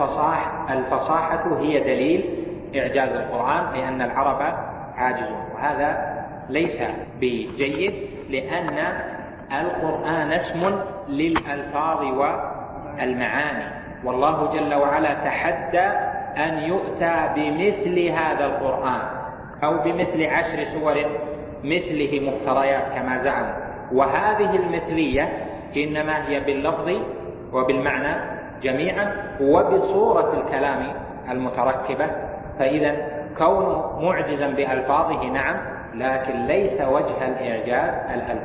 الفصاحة هي دليل إعجاز القرآن لأن العرب عاجزون، وهذا ليس بجيد لأن القرآن اسم للألفاظ والمعاني، والله جل وعلا تحدى أن يؤتى بمثل هذا القرآن أو بمثل 10 سور مثله مفتريات كما زعموا، وهذه المثلية إنما هي باللفظ وبالمعنى جميعا وبصورة الكلام المتركبة. فإذا كونه معجزا بألفاظه نعم، لكن ليس وجه الإعجاز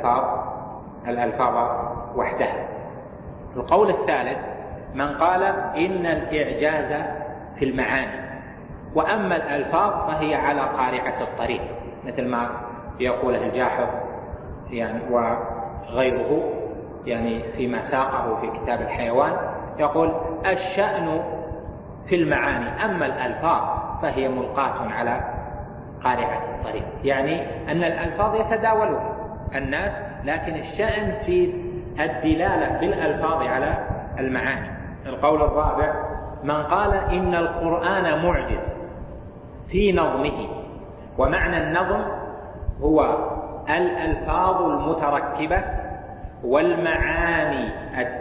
الألفاظ وحدها. القول الثالث من قال إن الإعجاز في المعاني، وأما الألفاظ فهي على قارعة الطريق، مثل ما يقوله الجاحظ يعني وغيره يعني فيما ساقه في كتاب الحيوان، يقول الشأن في المعاني، أما الألفاظ فهي ملقاة على قارعة الطريق، يعني أن الألفاظ يتداولون الناس، لكن الشأن في الدلالة بالألفاظ على المعاني. القول الرابع من قال إن القرآن معجز في نظمه، ومعنى النظم هو الألفاظ المتركبة والمعاني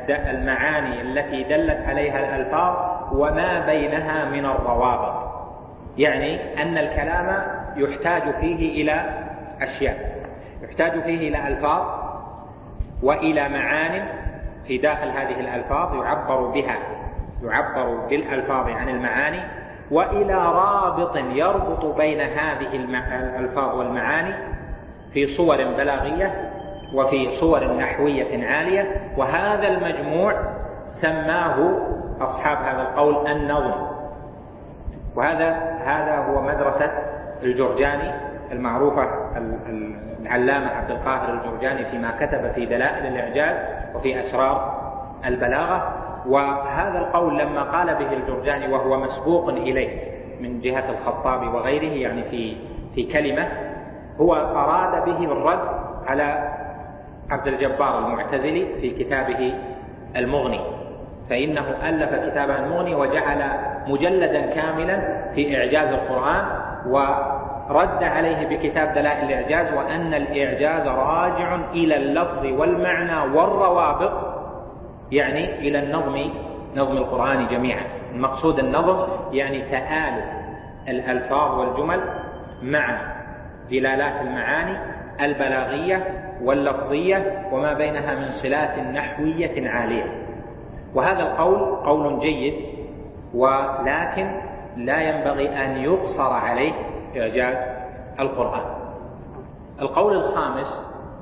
التي دلت عليها الألفاظ وما بينها من الروابط، يعني أن الكلام يحتاج فيه إلى أشياء، يحتاج فيه إلى ألفاظ وإلى معان في داخل هذه الألفاظ يعبر بالألفاظ عن المعاني، وإلى رابط يربط بين هذه الألفاظ والمعاني في صور بلاغية وفي صور نحوية عالية، وهذا المجموع سماه أصحاب هذا القول النظم. وهذا هو مدرسة الجرجاني المعروفة، العلامة عبد القاهر الجرجاني فيما كتب في دلائل الإعجاز وفي أسرار البلاغة. وهذا القول لما قال به الجرجاني وهو مسبوق إليه من جهة الخطابي وغيره يعني في كلمة، هو أراد به الرد على عبد الجبار المعتزلي في كتابه المغني، فإنه ألف كتابه المغني وجعل مجلدا كاملا في إعجاز القرآن، ورد عليه بكتاب دلائل الإعجاز، وأن الإعجاز راجع إلى اللفظ والمعنى والروابط، يعني إلى نظم القرآن جميعا. المقصود النظم يعني تآلف الألفاظ والجمل مع دلالات المعاني البلاغية واللفظية وما بينها من صلات نحوية عالية. وهذا القول قول جيد، ولكن لا ينبغي أن يقصر عليه إعجاز القرآن. القول الخامس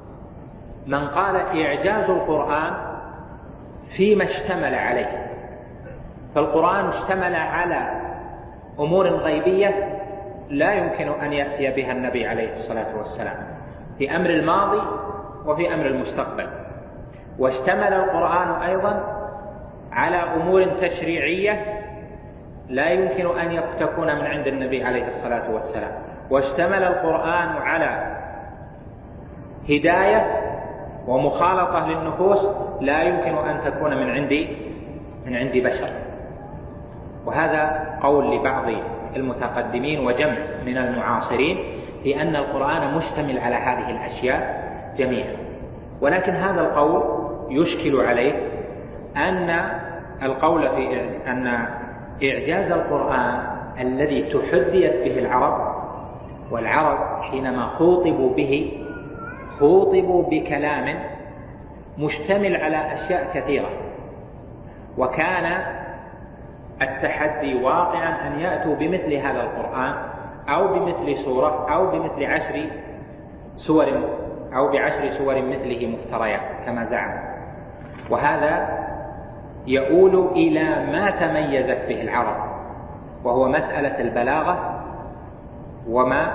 من قال إعجاز القرآن فيما اشتمل عليه، فالقرآن اشتمل على أمور غيبية لا يمكن أن يأتي بها النبي عليه الصلاة والسلام في أمر الماضي وفي أمر المستقبل، واشتمل القرآن أيضا على أمور تشريعية لا يمكن أن تكون من عند النبي عليه الصلاة والسلام، واشتمل القرآن على هداية ومخالطة للنفوس لا يمكن أن تكون من عند بشر. وهذا قول لبعض المتقدمين وجمع من المعاصرين في أن القرآن مشتمل على هذه الأشياء جميعا، ولكن هذا القول يشكل عليه أن القول في أن إعجاز القرآن الذي تحديت به العرب، والعرب حينما خوطبوا به خوطبوا بكلام مشتمل على أشياء كثيرة، وكان التحدي واقعا أن يأتوا بمثل هذا القرآن أو بمثل سورة أو بمثل 10 سور أو ب10 سور مثله مفتريات كما زعم. وهذا يؤول إلى ما تميزت به العرب، وهو مسألة البلاغة وما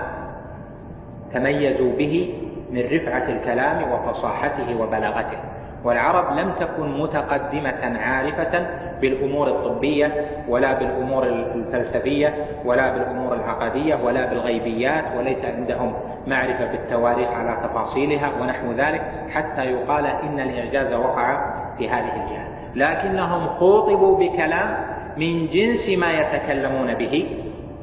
تميزوا به من رفعة الكلام وفصاحته وبلاغته. والعرب لم تكن متقدمة عارفة بالأمور الطبية ولا بالأمور الفلسفية ولا بالأمور العقدية ولا بالغيبيات، وليس عندهم معرفة بالتواريخ على تفاصيلها ونحو ذلك حتى يقال إن الإعجاز وقع في هذه الجهة، لكنهم خوطبوا بكلام من جنس ما يتكلمون به،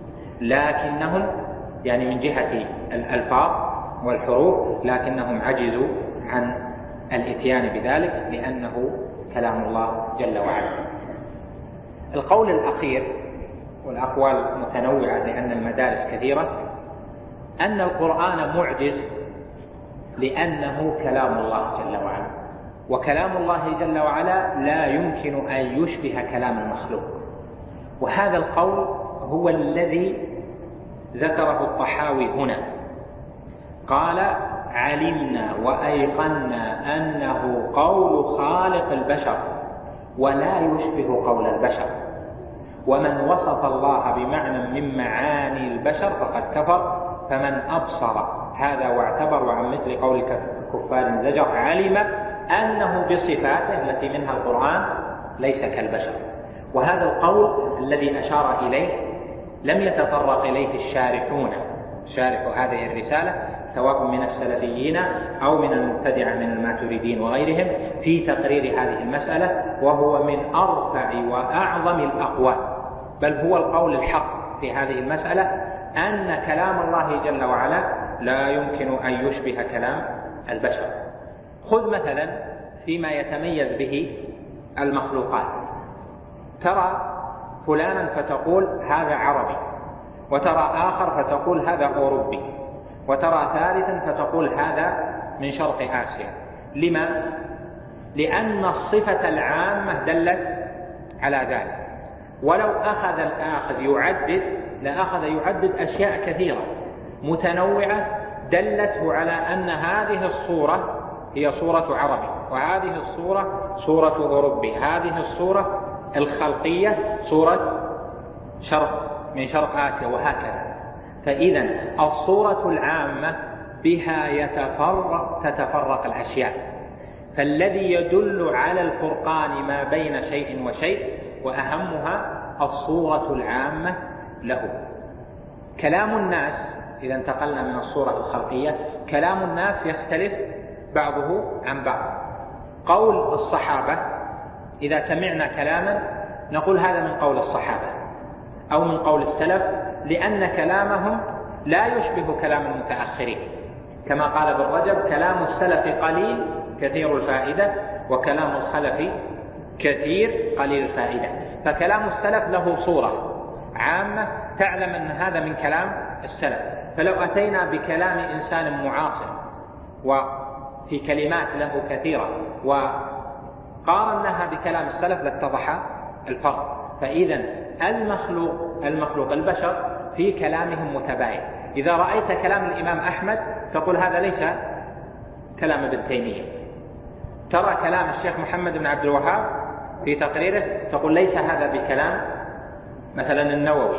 لكنهم يعني من جهة الألفاظ والحروف، لكنهم عجزوا عن الإتيان بذلك لأنه كلام الله جل وعلا. القول الأخير، والأقوال متنوعة لأن المدارس كثيرة، أن القرآن معجز لأنه كلام الله جل وعلا، وكلام الله جل وعلا لا يمكن أن يشبه كلام المخلوق. وهذا القول هو الذي ذكره الطحاوي هنا، قال: علمنا وأيقنا أنه قول خالق البشر ولا يشبه قول البشر، ومن وصف الله بمعنى من معاني البشر فقد كفر، فمن أبصر هذا واعتبر وعن مثل قول كفار زجر علم أنه بصفاته التي منها القرآن ليس كالبشر. وهذا القول الذي أشار إليه لم يتطرق إليه الشارحون، شارح هذه الرسالة سواء من السلفيين أو من المبتدعة من الماتريديين وغيرهم في تقرير هذه المسألة، وهو من أرفع وأعظم الأقوال، بل هو القول الحق في هذه المسألة، أن كلام الله جل وعلا لا يمكن أن يشبه كلام البشر. خذ مثلا فيما يتميز به المخلوقات، ترى فلانا فتقول هذا عربي، وترى آخر فتقول هذا أوروبي، وترى ثالثا فتقول هذا من شرق آسيا. لما؟ لأن الصفة العامة دلت على ذلك، ولو أخذ الآخذ يعدد لأخذ يعدد أشياء كثيرة متنوعة دلته على أن هذه الصورة هي صورة عربي، وهذه الصورة صورة أوروبي، هذه الصورة الخلقية صورة من شرق آسيا، وهكذا. فإذا الصورة العامة بها تتفرق الأشياء، فالذي يدل على الفرقان ما بين شيء وشيء وأهمها الصورة العامة له. كلام الناس إذا انتقلنا من الصورة الخلقية، كلام الناس يختلف بعضه عن بعض. قول الصحابة إذا سمعنا كلاما نقول هذا من قول الصحابة أو من قول السلف، لأن كلامهم لا يشبه كلام المتأخرين، كما قال ابن رجب: كلام السلف قليل كثير الفائدة، وكلام الخلف كثير قليل الفائدة. فكلام السلف له صورة عامة تعلم أن هذا من كلام السلف، فلو أتينا بكلام إنسان معاصر وفي كلمات له كثيرة وقارناها بكلام السلف لاتضح الفرق. فإذا المخلوق البشر في كلامهم متباين. إذا رأيت كلام الإمام أحمد تقول هذا ليس كلام ابن تيمية، ترى كلام الشيخ محمد بن عبد الوهاب في تقريره تقول ليس هذا بكلام مثلا النووي.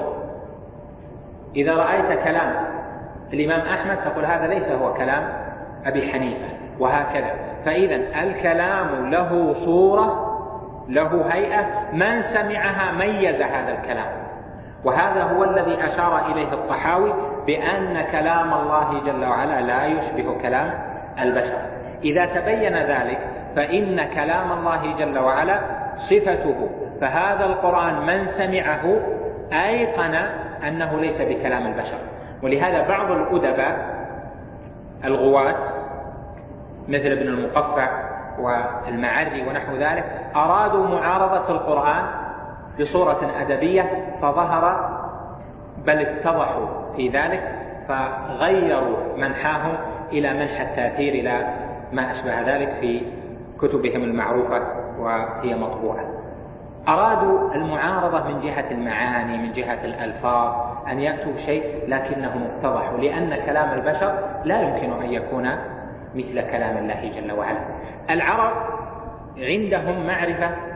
إذا رأيت كلام الإمام أحمد تقول هذا ليس هو كلام أبي حنيفة، وهكذا. فإذا الكلام له صورة له هيئة، من سمعها ميز هذا الكلام، وهذا هو الذي أشار إليه الطحاوي بأن كلام الله جل وعلا لا يشبه كلام البشر. إذا تبين ذلك فإن كلام الله جل وعلا صفته، فهذا القرآن من سمعه أيقن أنه ليس بكلام البشر. ولهذا بعض الأدباء الغواة مثل ابن المقفع والمعري ونحو ذلك أرادوا معارضة القرآن بصورة أدبية فظهر، بل اتضحوا في ذلك فغيروا منحاهم إلى منح التأثير إلى ما أشبه ذلك في كتبهم المعروفة وهي مطبوعة. أرادوا المعارضة من جهة المعاني، من جهة الألفاظ، أن يأتوا بشيء، لكنهم اتضحوا لأن كلام البشر لا يمكن أن يكون مثل كلام الله جل وعلا. العرب عندهم معرفة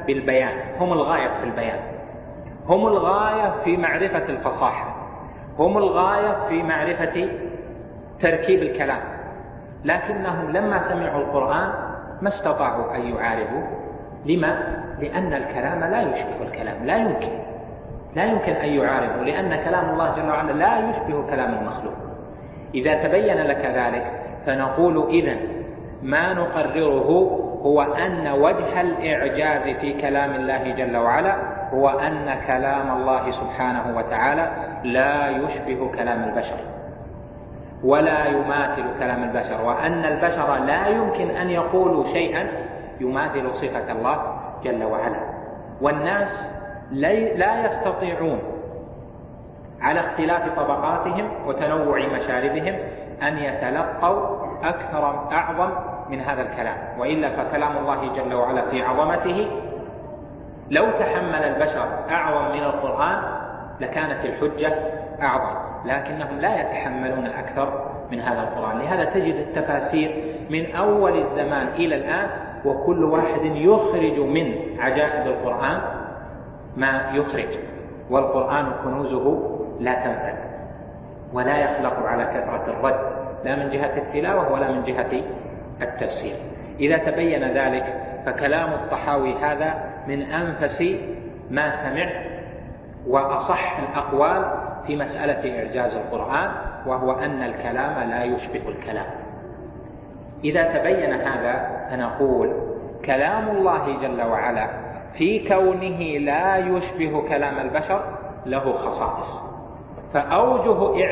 بالبيان، هم الغاية في البيان، هم الغاية في معرفة الفصاحة، هم الغاية في معرفة تركيب الكلام، لكنهم لما سمعوا القرآن ما استطاعوا أن يعارضوا. لما؟ لأن الكلام لا يشبه الكلام، لا يمكن أن يعارضوا، لأن كلام الله جل وعلا لا يشبه كلام المخلوق. إذا تبين لك ذلك فنقول إذن ما نقرره هو أن وجه الإعجاز في كلام الله جل وعلا هو أن كلام الله سبحانه وتعالى لا يشبه كلام البشر ولا يماثل كلام البشر، وأن البشر لا يمكن أن يقولوا شيئا يماثل صفة الله جل وعلا. والناس لا يستطيعون على اختلاف طبقاتهم وتنوع مشاربهم أن يتلقوا أعظم من هذا الكلام، وإلا فكلام الله جل وعلا في عظمته لو تحمل البشر أعظم من القرآن لكانت الحجة أعظم، لكنهم لا يتحملون أكثر من هذا القرآن. لهذا تجد التفاسير من أول الزمان إلى الآن وكل واحد يخرج من عجائب القرآن ما يخرج، والقرآن كنوزه لا تنفد ولا يخلق على كثرة الرد، لا من جهة التلاوة ولا من جهة التفسير. إذا تبين ذلك فكلام الطحاوي هذا من أنفس ما سمعت وأصح الأقوال في مسألة إعجاز القرآن، وهو أن الكلام لا يشبه الكلام. إذا تبين هذا فنقول كلام الله جل وعلا في كونه لا يشبه كلام البشر له خصائص، فأوجه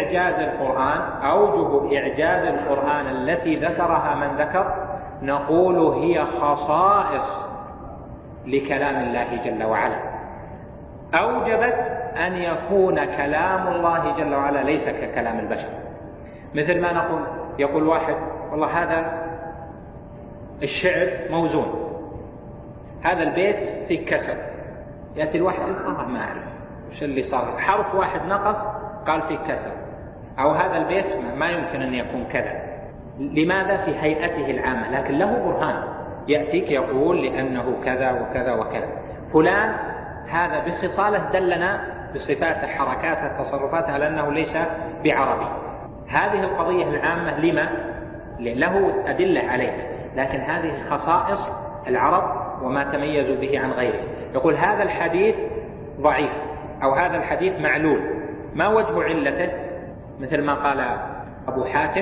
إعجاز القرآن التي ذكرها من ذكر نقول هي خصائص لكلام الله جل وعلا، أوجبت أن يكون كلام الله جل وعلا ليس ككلام البشر. مثل ما يقول واحد والله هذا الشعر موزون، هذا البيت فيه كسر، يأتي الواحد ما أعرف وش اللي صار، حرف واحد نقص قال فيه كسر، أو هذا البيت ما يمكن أن يكون كذا. لماذا؟ في هيئته العامة، لكن له برهان يأتيك يقول لأنه كذا وكذا وكذا. فلان هذا بخصاله دلنا بصفاته حركاته تصرفاته على أنه ليس بعربي. هذه القضية العامة لما؟ له أدلة عليها، لكن هذه خصائص العرب وما تميزوا به عن غيره. يقول هذا الحديث ضعيف أو هذا الحديث معلول، ما وجه علته؟ مثل ما قال أبو حاتم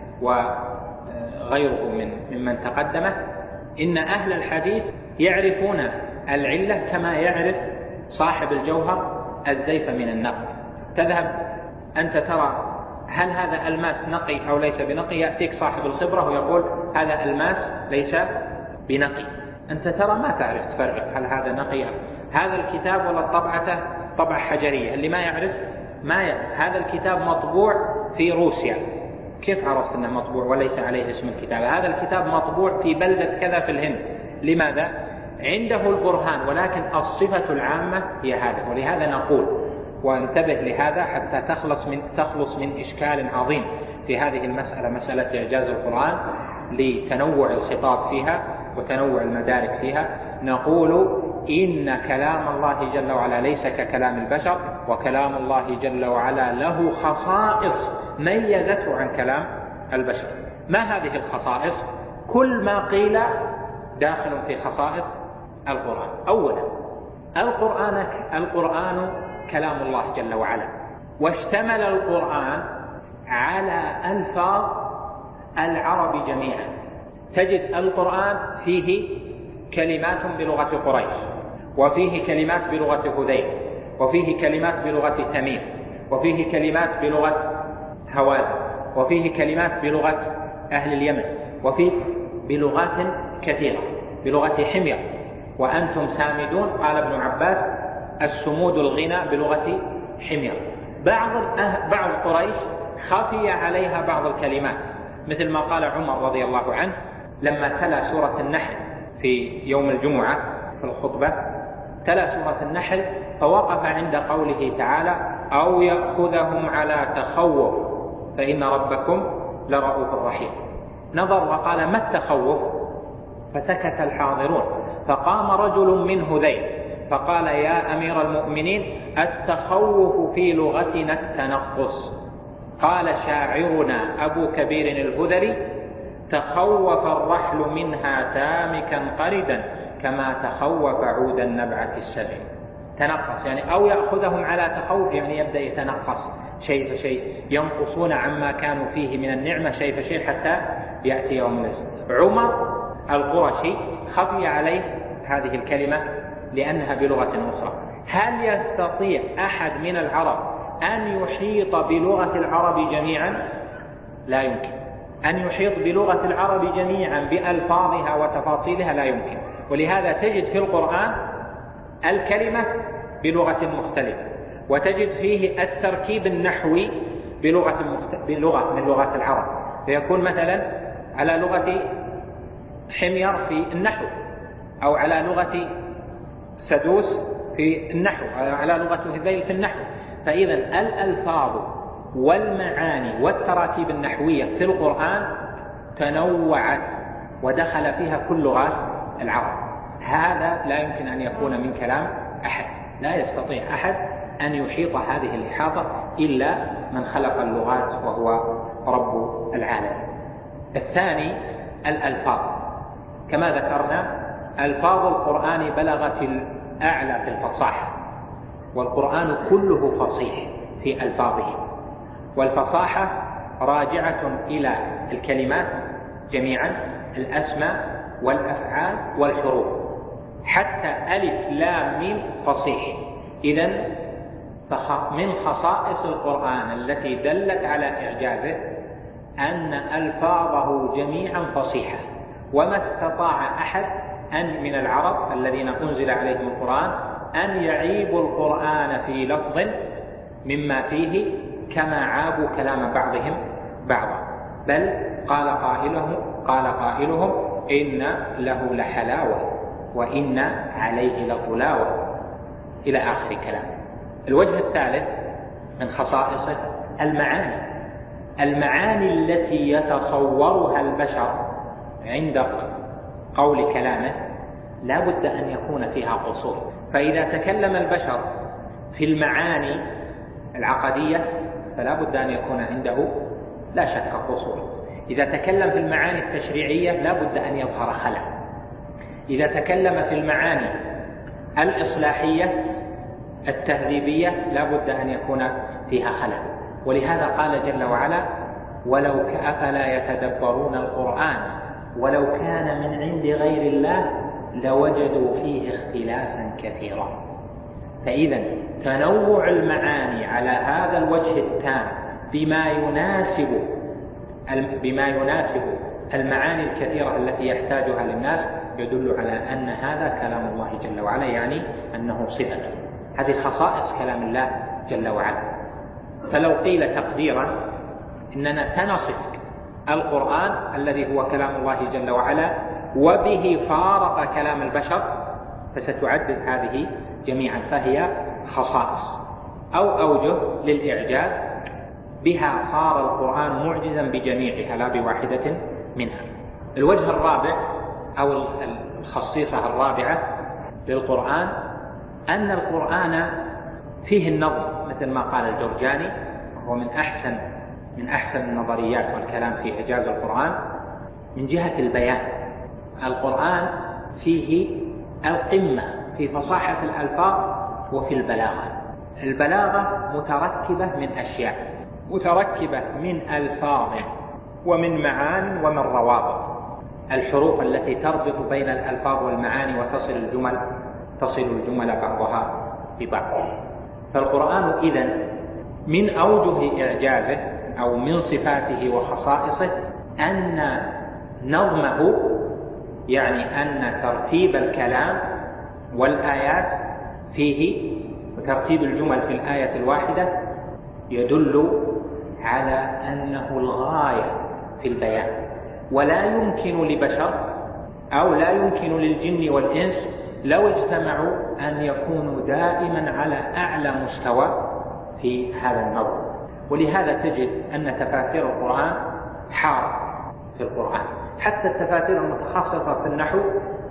وغيره ممن تقدمه إن أهل الحديث يعرفون العلة كما يعرف صاحب الجوهر الزيف من النقي. تذهب أنت ترى هل هذا الماس نقي أو ليس بنقي، يأتيك صاحب الخبرة ويقول هذا الماس ليس بنقي، أنت ترى ما تعرف تفرق هل هذا نقي. هذا الكتاب ولا طبعته طبعة حجرية، اللي ما يعرف هذا الكتاب مطبوع في روسيا، كيف عرفت أنه مطبوع وليس عليه اسم الكتاب؟ هذا الكتاب مطبوع في بلدة كذا في الهند. لماذا؟ عنده البرهان، ولكن الصفة العامة هي هذا. ولهذا نقول وانتبه لهذا حتى تخلص من إشكال عظيم في هذه المسألة، مسألة إعجاز القرآن لتنوع الخطاب فيها وتنوع المدارك فيها. نقول إن كلام الله جل وعلا ليس ككلام البشر، وكلام الله جل وعلا له خصائص ميزته عن كلام البشر. ما هذه الخصائص؟ كل ما قيل داخل في خصائص القرآن. أولا القرآن كلام الله جل وعلا، واشتمل القرآن على ألفاظ العرب جميعا. تجد القرآن فيه كلمات بلغة قريش، وفيه كلمات بلغة هذيل، وفيه كلمات بلغة تميم، وفيه كلمات بلغة هوازن، وفيه كلمات بلغة أهل اليمن، وفيه بلغات كثيرة، بلغة حمير. وأنتم سامدون قال ابن عباس السمود الغنى بلغة حمير. بعض قريش خفي عليها بعض الكلمات، مثل ما قال عمر رضي الله عنه لما تلا سورة النحل في يوم الجمعة في الخطبة، تلا سورة النحل فوقف عند قوله تعالى أو يأخذهم على تخوف فإن ربكم لرؤوف رحيم. نظر وقال ما التخوف؟ فسكت الحاضرون، فقام رجل من هذيل فقال: يا أمير المؤمنين، التخوف في لغتنا التنقص. قال شاعرنا أبو كبير الهذلي: تخوف الرحل منها تامكا قردا كما تخوف عود النبعة السبع. تنقص يعني أو يأخذهم على تخوف، يعني يبدأ يتنقص شيء فشيء، ينقصون عما كانوا فيه من النعمة شيء فشيء حتى يأتي يوم النزل. عمر القرشي خفي عليه هذه الكلمة لأنها بلغة أخرى. هل يستطيع أحد من العرب أن يحيط بلغة العرب جميعا؟ لا يمكن. أن يحيط بلغة العرب جميعا بألفاظها وتفاصيلها لا يمكن. ولهذا تجد في القرآن الكلمة بلغة مختلفة، وتجد فيه التركيب النحوي بلغة من لغات العرب، فيكون مثلا على لغة حمير في النحو، أو على لغة سدوس في النحو، أو على لغة هذيل في النحو. فإذا الألفاظ والمعاني والتراكيب النحوية في القرآن تنوعت ودخل فيها كل لغات العرب. هذا لا يمكن أن يكون من كلام أحد، لا يستطيع أحد أن يحيط هذه الإحاطة إلا من خلق اللغات وهو رب العالم. الثاني الألفاظ. كما ذكرنا ألفاظ القرآن بلغت الأعلى في الفصاحة، والقرآن كله فصيح في ألفاظه، والفصاحة راجعة إلى الكلمات جميعا، الأسماء والأفعال والحروف، حتى ألف لام ميم فصيح. إذن من خصائص القرآن التي دلت على إعجازه أن ألفاظه جميعا فصيحة، وما استطاع أحد أن من العرب الذين أنزل عليهم القرآن أن يعيبوا القرآن في لفظ مما فيه كما عابوا كلام بعضهم بعضا، بل قال قائلهم إن له لحلاوة وإن عليه لطلاوة إلى آخر كلام. الوجه الثالث من خصائصه المعاني التي يتصورها البشر عند قول كلامه لا بد أن يكون فيها قصور. فإذا تكلم البشر في المعاني العقدية فلا بد أن يكون عنده لا شك قصور. إذا تكلم في المعاني التشريعية لا بد أن يظهر خلل. إذا تكلم في المعاني الإصلاحية التهذيبية لا بد أن يكون فيها خلل. ولهذا قال جل وعلا: ولو أفلا يتدبرون القرآن ولو كان من عند غير الله لوجدوا فيه اختلافا كثيرا. فإذا تنوع المعاني على هذا الوجه التام بما يناسب المعاني الكثيرة التي يحتاجها للناس يدل على أن هذا كلام الله جل وعلا، يعني أنه صفة. هذه خصائص كلام الله جل وعلا. فلو قيل تقديرا إننا سنصف القرآن الذي هو كلام الله جل وعلا وبه فارق كلام البشر فستعدد هذه جميعا، فهي خصائص أو أوجه للإعجاز بها صار القرآن معجزا بجميعها لا بواحدة منها. الوجه الرابع أو الخصيصة الرابعة للقرآن أن القرآن فيه النظم، مثل ما قال الجرجاني، وهو من أحسن النظريات والكلام في إعجاز القرآن من جهة البيان. القرآن فيه القمة في فصاحة الألفاظ وفي البلاغة. البلاغة متركبة من أشياء، متركبة من ألفاظ ومن معان ومن روابط. الحروف التي تربط بين الألفاظ والمعاني تصل الجمل بعضها ببعض. فالقرآن إذن من أوجه إعجازه أو من صفاته وخصائصه أن نظمه، يعني أن ترتيب الكلام والآيات فيه وترتيب الجمل في الآية الواحدة يدل على أنه الغاية في البيان. ولا يمكن لبشر أو لا يمكن للجن والإنس لو اجتمعوا أن يكونوا دائما على أعلى مستوى في هذا النظم. ولهذا تجد أن تفاسير القرآن حارت في القرآن، حتى التفاسير المتخصصة في النحو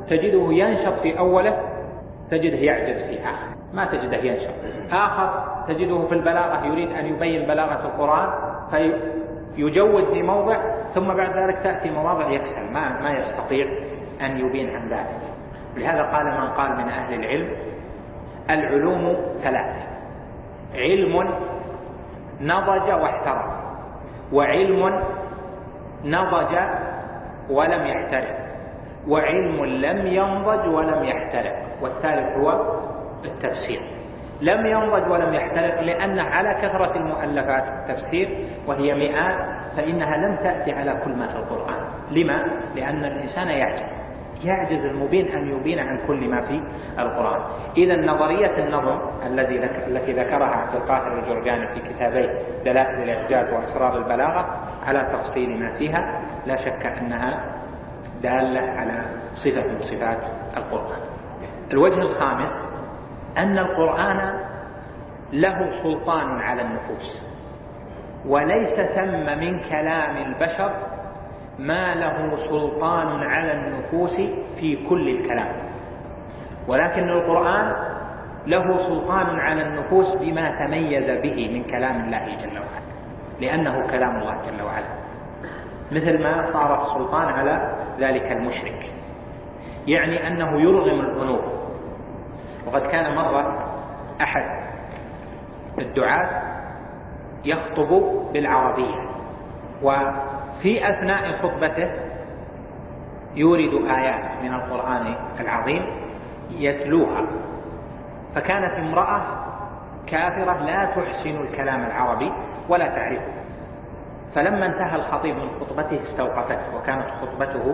تجده ينشط في أوله، تجده يعجز في آخره، ما تجده ينشط. آخر تجده في البلاغة يريد أن يبين بلاغة القرآن فيجود في موضع، ثم بعد ذلك تأتي مواضع يكسل، ما يستطيع أن يبين عن ذلك. لهذا قال من قال من أهل العلم: العلوم ثلاثة: علم نضج واحترق، وعلم نضج ولم يحترق، وعلم لم ينضج ولم يحترق، والثالث هو التفسير. لم ينضج ولم يحترق لأن على كثرة المؤلفات التفسير وهي مئات، فإنها لم تأتي على كل ما في القرآن. لما؟ لأن الإنسان يعجز المبين أن يبين عن كل ما في القرآن. إذا نظرية النظم التي ذكرها عبد القاهر الجرجاني في كتابيه دلائل الإعجاز وأسرار البلاغة على تفصيل ما فيها، لا شك أنها دالة على صفة من صفات القرآن. الوجه الخامس أن القرآن له سلطان على النفوس، وليس ثم من كلام البشر ما له سلطان على النفوس في كل الكلام، ولكن القرآن له سلطان على النفوس بما تميز به من كلام الله جل وعلا، لأنه كلام الله جل وعلا، مثل ما صار السلطان على ذلك المشرك، يعني أنه يرغم الأنوف. وقد كان مرة أحد الدعاة يخطب بالعربية، وفي أثناء خطبته يورد آيات من القرآن العظيم يتلوها، فكانت امرأة كافرة لا تحسن الكلام العربي ولا تعرفه، فلما انتهى الخطيب من خطبته استوقفته، وكانت خطبته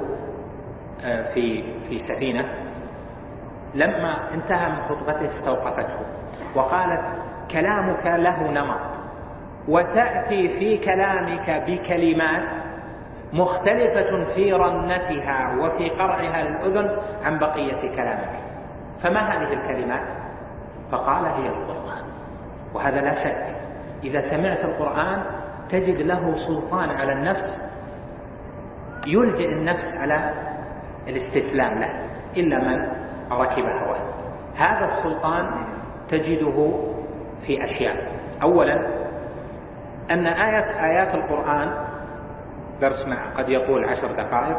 في سفينة. لما انتهى من خطبته استوقفته وقالت: كلامك له نمط، وتأتي في كلامك بكلمات مختلفة في رنتها وفي قرعها للأذن عن بقية كلامك، فما هذه الكلمات؟ فقال: هي القرآن. وهذا لا شك إذا سمعت القرآن تجد له سلطان على النفس، يلجئ النفس على الاستسلام له إلا من ركب هواه. هذا السلطان تجده في أشياء. أولا أن آيات القرآن، درس مع قد يقول 10 دقائق،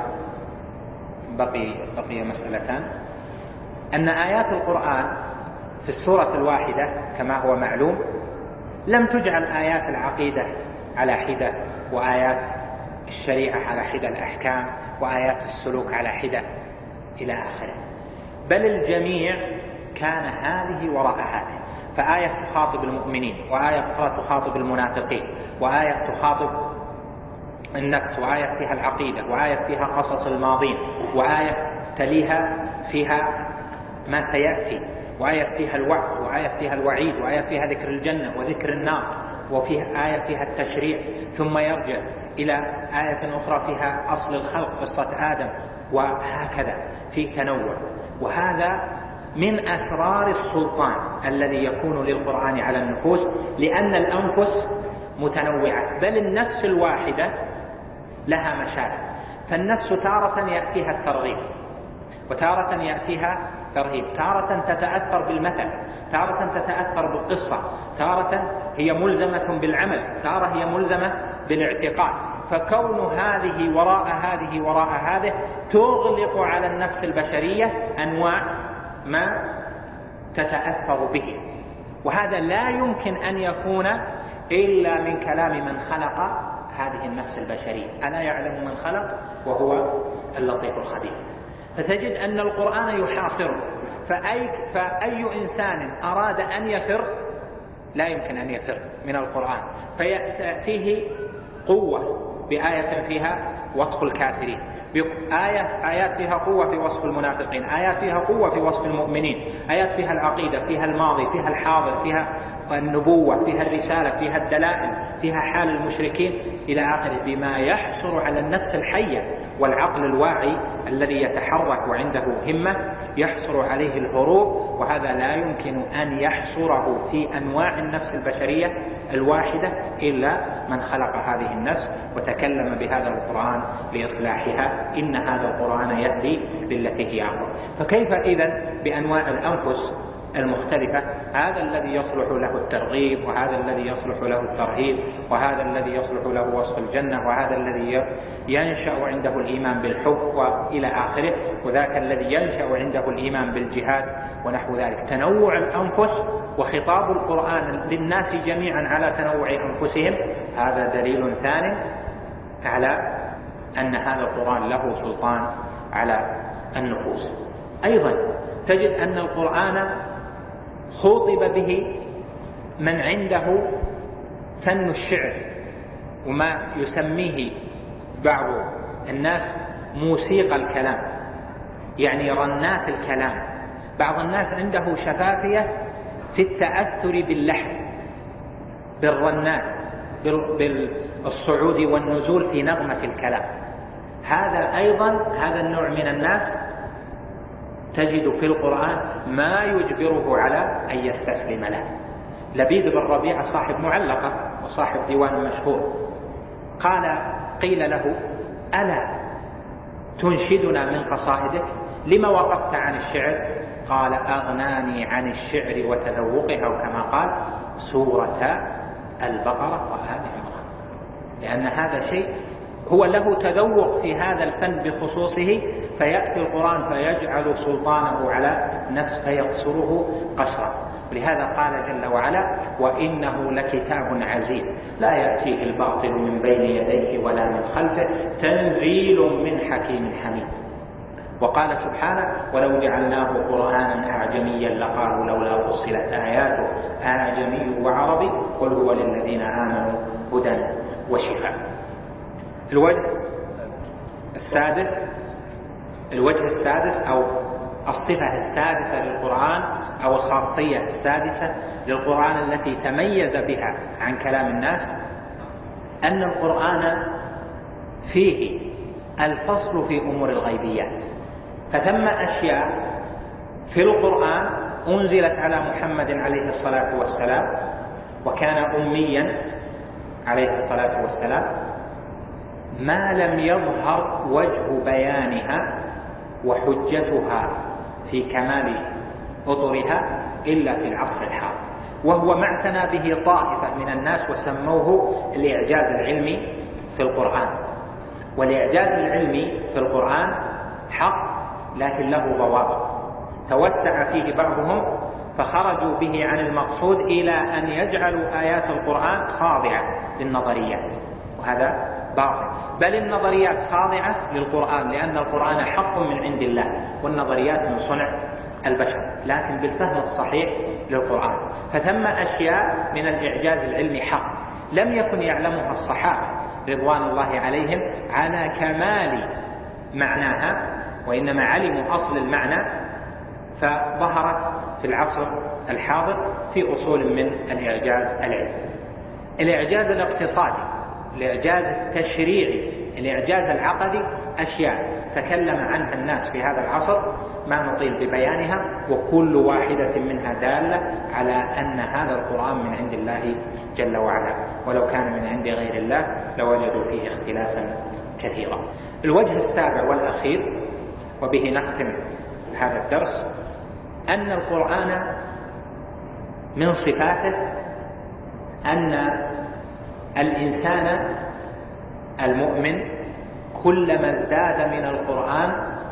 بقي مسألتان. أن آيات القرآن في السورة الواحدة كما هو معلوم لم تجعل آيات العقيدة على حدة، وآيات الشريعة على حدة، الأحكام وآيات السلوك على حدة إلى آخره، بل الجميع كان هذه وراء هذه. فآية تخاطب المؤمنين، وآية أخرى تخاطب المنافقين، وآية تخاطب النفس، وآية فيها العقيدة، وآية فيها قصص الماضين، وآية تليها فيها ما سيأتي، وآية فيها الوعد، وآية فيها الوعيد، وآية فيها ذكر الجنة وذكر النار، وفيها آية فيها التشريع، ثم يرجع إلى آية أخرى فيها أصل الخلق قصة آدم، وهكذا في تنوع. وهذا من أسرار السلطان الذي يكون للقرآن على النفوس، لأن الأنفس متنوعة، بل النفس الواحدة لها مشاعر. فالنفس تارة يأتيها الترغيب، وتارة يأتيها ترهيب، تارة تتأثر بالمثل، تارة تتأثر بالقصة، تارة هي ملزمة بالعمل، تارة هي ملزمة بالاعتقاد. فكون هذه وراء هذه وراء هذه تغلق على النفس البشرية أنواع ما تتأثر به، وهذا لا يمكن أن يكون إلا من كلام من خلق هذه النفس البشرية. ألا يعلم من خلق وهو اللطيف الخبير. فتجد أن القرآن يحاصره، فأي إنسان أراد أن يفر لا يمكن أن يفر من القرآن، فيأتيه قوة بآية فيها وصف الكافرين، آيات فيها قوة في وصف المنافقين، آيات فيها قوة في وصف المؤمنين، آيات فيها العقيدة، فيها الماضي، فيها الحاضر، فيها النبوة، فيها الرسالة، فيها الدلائل، فيها حال المشركين إلى آخره، بما يحصر على النفس الحية والعقل الواعي الذي يتحرك وعنده همة يحصر عليه الهروب. وهذا لا يمكن أن يحصره في أنواع النفس البشرية الواحدة إلا من خلق هذه النفس وتكلم بهذا القرآن لإصلاحها. إن هذا القرآن يهدي للتي هي أقوم. فكيف إذن بأنواع الأنفس المختلفة؟ هذا الذي يصلح له الترغيب، وهذا الذي يصلح له الترهيب، وهذا الذي يصلح له وصف الجنة، وهذا الذي ينشأ عنده الإيمان بالحب وإلى آخره، وذاك الذي ينشأ عنده الإيمان بالجهاد ونحو ذلك. تنوع الأنفس وخطاب القرآن للناس جميعا على تنوع أنفسهم هذا دليل ثاني على أن هذا القرآن له سلطان على النفوس. أيضا تجد أن القرآن خُطب به من عنده فن الشعر، وما يسميه بعض الناس موسيقى الكلام، يعني رنات الكلام. بعض الناس عنده شفافية في التأثر باللحن، بالرنات، بالصعود والنزول في نغمة الكلام. هذا أيضا هذا النوع من الناس تجد في القرآن ما يجبره على أن يستسلم له. لبيد بن ربيعة صاحب معلقة وصاحب ديوان مشهور قيل له: ألا تنشدنا من قصائدك؟ لما وقفت عن الشعر؟ قال: أغناني عن الشعر وتذوقها، وكما قال سورة البقرة وآل عمران، لأن هذا شيء هو له تذوق في هذا الفن بخصوصه، فيأتي القرآن فيجعل سلطانه على نفس فيقصره قصرا. ولهذا قال جل وعلا: وإنه لكتاب عزيز لا يأتيه الباطل من بين يديه ولا من خلفه تنزيل من حكيم حميد. وقال سبحانه: ولو جعلناه قرآنا أعجميا لقالوا لولا فصلت آياته أعجمي وعربي قل هو للذين آمنوا هدى وشفاء. الوجه السادس أو الصفة السادسة للقرآن أو الخاصية السادسة للقرآن التي تميز بها عن كلام الناس أن القرآن فيه الفصل في أمور الغيبيات. فثم أشياء في القرآن أنزلت على محمد عليه الصلاة والسلام وكان أميا عليه الصلاة والسلام ما لم يظهر وجه بيانها وحجتها في كمال أطرها إلا في العصر الحاضر، وهو ما اعتنى به طائفة من الناس وسموه الإعجاز العلمي في القرآن. والإعجاز العلمي في القرآن حق لكن له ضوابط، توسع فيه بعضهم فخرجوا به عن المقصود إلى أن يجعلوا آيات القرآن خاضعة للنظريات، وهذا باطل. بل النظريات خاضعة للقرآن لأن القرآن حق من عند الله والنظريات من صنع البشر، لكن بالفهم الصحيح للقرآن. فثم أشياء من الإعجاز العلمي حق لم يكن يعلمها الصحابة رضوان الله عليهم على كمال معناها، وإنما علموا أصل المعنى، فظهرت في العصر الحاضر في أصول من الإعجاز العلمي. الإعجاز الاقتصادي، الإعجاز التشريعي، الإعجاز العقدي، أشياء تكلم عنها الناس في هذا العصر ما نطيل ببيانها، وكل واحدة منها دالة على أن هذا القرآن من عند الله جل وعلا، ولو كان من عند غير الله لوجدوا فيه اختلافا كثيرا. الوجه السابع والأخير وبه نختم هذا الدرس أن القرآن من صفاته أن الإنسان المؤمن كلما ازداد من القرآن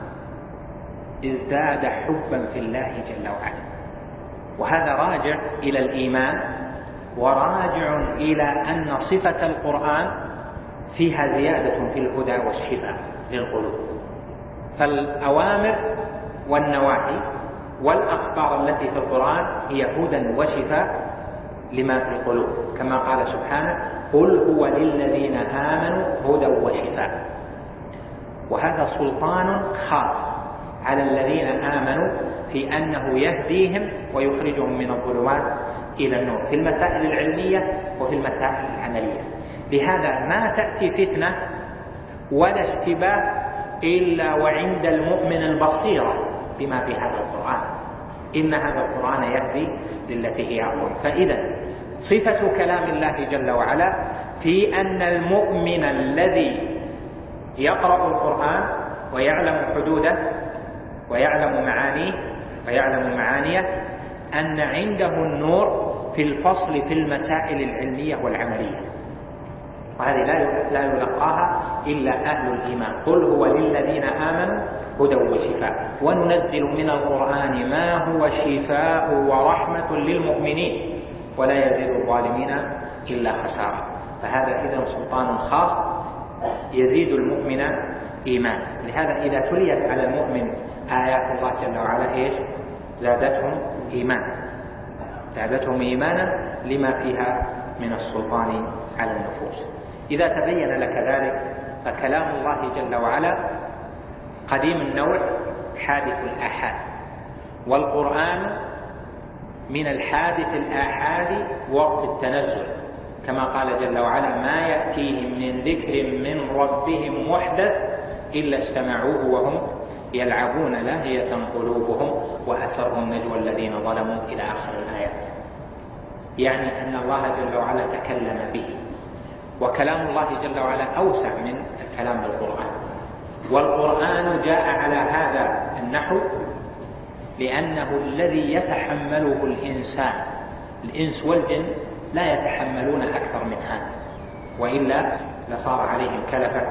ازداد حبا في الله جل وعلا، وهذا راجع إلى الإيمان وراجع إلى أن صفة القرآن فيها زيادة في الهدى والشفاء للقلوب. فالأوامر والنواهي والأخبار التي في القرآن هي هدى وشفاء لما في القلوب، كما قال سبحانه: قل هو للذين آمنوا هدى وشفاء. وهذا سلطان خاص على الذين آمنوا في أنه يهديهم ويخرجهم من الظلمات إلى النور في المسائل العلمية وفي المسائل العملية. لهذا ما تأتي فتنة ولا اشتباه إلا وعند المؤمن البصيرة بما في هذا القرآن، إن هذا القرآن يهدي للتي هي أقوم. فإذا صفة كلام الله جل وعلا في أن المؤمن الذي يقرأ القرآن ويعلم حدوده ويعلم معانيه ويعلم معانيه أن عنده النور في الفصل في المسائل العلمية والعملية، وهذه لا يلقاها إلا أهل الإيمان. قل هو للذين آمنوا هدى وشفاء وننزل من القرآن ما هو شفاء ورحمة للمؤمنين ولا يزيد الظالمين إلا خسارة. فهذا إذن سلطان خاص يزيد المؤمن إيمان. لهذا إذا تليت على المؤمن آيات الله جل وعلا إيش؟ زادتهم إيمانا لما فيها من السلطان على النفوس. إذا تبين لك ذلك فكلام الله جل وعلا قديم النوع حادث الآحاد، والقرآن من الحادث الآحاد وقت التنزل، كما قال جل وعلا ما يأتيهم من ذكر من ربهم محدث إلا استمعوه وهم يلعبون لاهية قلوبهم وأسروا النجوى الذين ظلموا إلى آخر الآيات. يعني أن الله جل وعلا تكلم به، وكلام الله جل وعلا أوسع من الكلام بالقرآن. والقرآن جاء على هذا النحو لأنه الذي يتحمله الإنس والجن لا يتحملون أكثر من هذا، وإلا لصار عليهم كلفة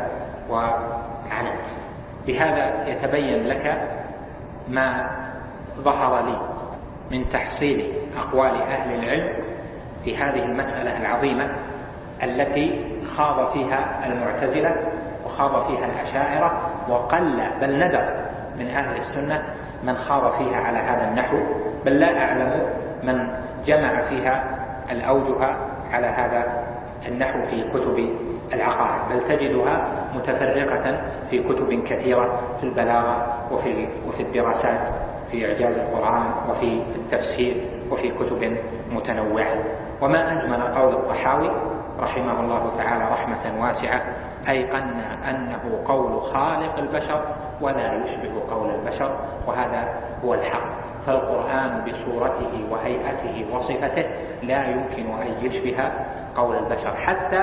وعنت. بهذا يتبين لك ما ظهر لي من تحصيل أقوال أهل العلم في هذه المسألة العظيمة التي خاض فيها المعتزلة وخاض فيها الأشاعرة، وقل بل ندر من أهل السنة من خاض فيها على هذا النحو، بل لا أعلم من جمع فيها الأوجه على هذا النحو في كتب العقائد، بل تجدها متفرقة في كتب كثيرة في البلاغة وفي الدراسات في إعجاز القرآن وفي التفسير وفي كتب متنوعة. وما أجمل قول الطحاوي رحمه الله تعالى رحمة واسعة: أيقنا أنه قول خالق البشر ولا يشبه قول البشر، وهذا هو الحق. فالقرآن بصورته وهيئته وصفته لا يمكن أن يشبه قول البشر، حتى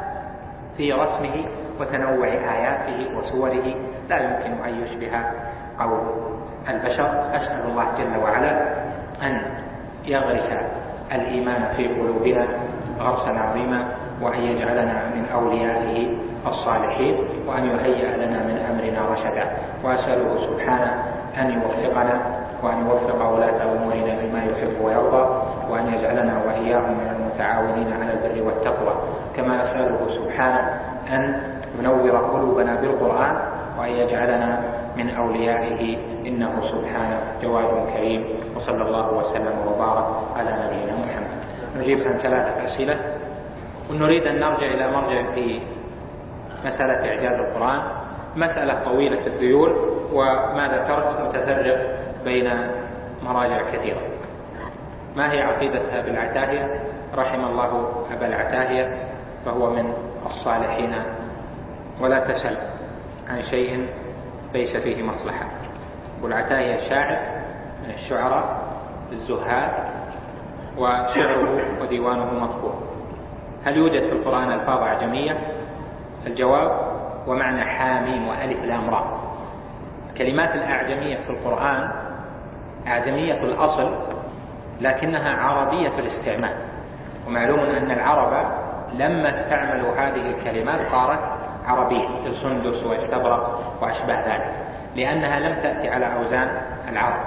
في رسمه وتنوع آياته وسوره لا يمكن أن يشبه قول البشر. أسأل الله جل وعلا أن يغرس الإيمان في قلوبنا غرسا عظيما، وأن يجعلنا من أوليائه الصالحين، وأن يهيئ لنا من أمرنا رشدا. وأسأله سبحانه أن يوفقنا وأن يوفق ولاة أمورنا بما يحب ويرضى، وأن يجعلنا وإياهم من المتعاونين على البر والتقوى. كما أسأله سبحانه أن ينور قلوبنا بالقرآن، وأن يجعلنا من أوليائه إنه سبحانه جواد كريم. وصلى الله وسلم وبارك على نبينا محمد. نجيب عن 3 أسئلة، ونريد أن نرجع إلى مرجع في مسألة إعجاز القرآن، مسألة طويلة الذيول، وما ذكرت متفرق بين مراجع كثيرة. ما هي عقيدة أبي العتاهية؟ رحم الله أبا العتاهية، فهو من الصالحين، ولا تسأل عن شيء ليس فيه مصلحة. والعتاهية الشاعر من الشعراء الزهاد، وشعره وديوانه مطبوع. هل يوجد في القرآن ألفاظ أعجمية؟ الجواب: ومعنى حاميم وألف لام راء. كلمات الأعجمية في القرآن أعجمية الأصل، لكنها عربية الاستعمال. ومعلوم أن العرب لما استعملوا هذه الكلمات صارت عربية، السندس واستبرق وأشبه ذلك، لأنها لم تأتي على أوزان العرب.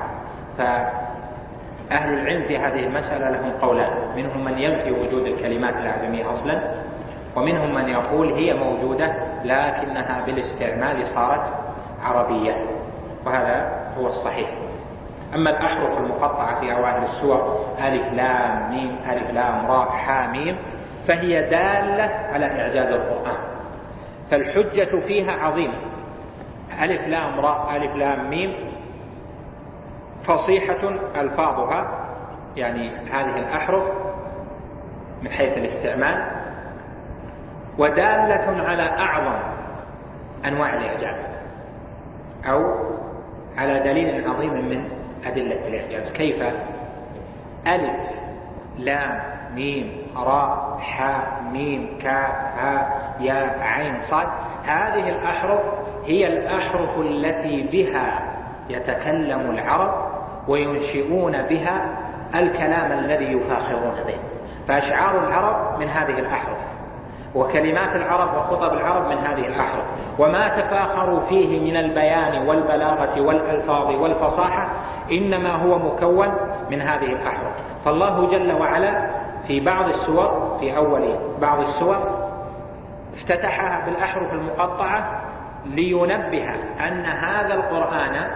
فأهل العلم في هذه المسألة لهم قولان: منهم من ينفي وجود الكلمات الأعجمية أصلا، ومنهم من يقول هي موجودة لكنها بالاستعمال صارت عربية، وهذا هو الصحيح. أما الأحرف المقطعة في أوائل السور ألف لام ميم ألف لام راء حاميم، فهي دالة على إعجاز القرآن، فالحجة فيها عظيمة. ألف لام راء ألف لام ميم فصيحة ألفاظها، يعني هذه الأحرف من حيث الاستعمال، ودالة على أعظم أنواع الإعجاز أو على دليل عظيم من أدلة الإعجاز. كيف؟ ألف لام ميم راء حاء ميم كاف هاء ياء عين صاد، هذه الأحرف هي الأحرف التي بها يتكلم العرب وينشئون بها الكلام الذي يفاخرون به. فأشعار العرب من هذه الأحرف، وكلمات العرب وخطب العرب من هذه الأحرف، وما تفاخروا فيه من البيان والبلاغة والألفاظ والفصاحة إنما هو مكون من هذه الأحرف. فالله جل وعلا في بعض السور، في أول بعض السور، افتتحها بالأحرف المقطعة لينبه أن هذا القرآن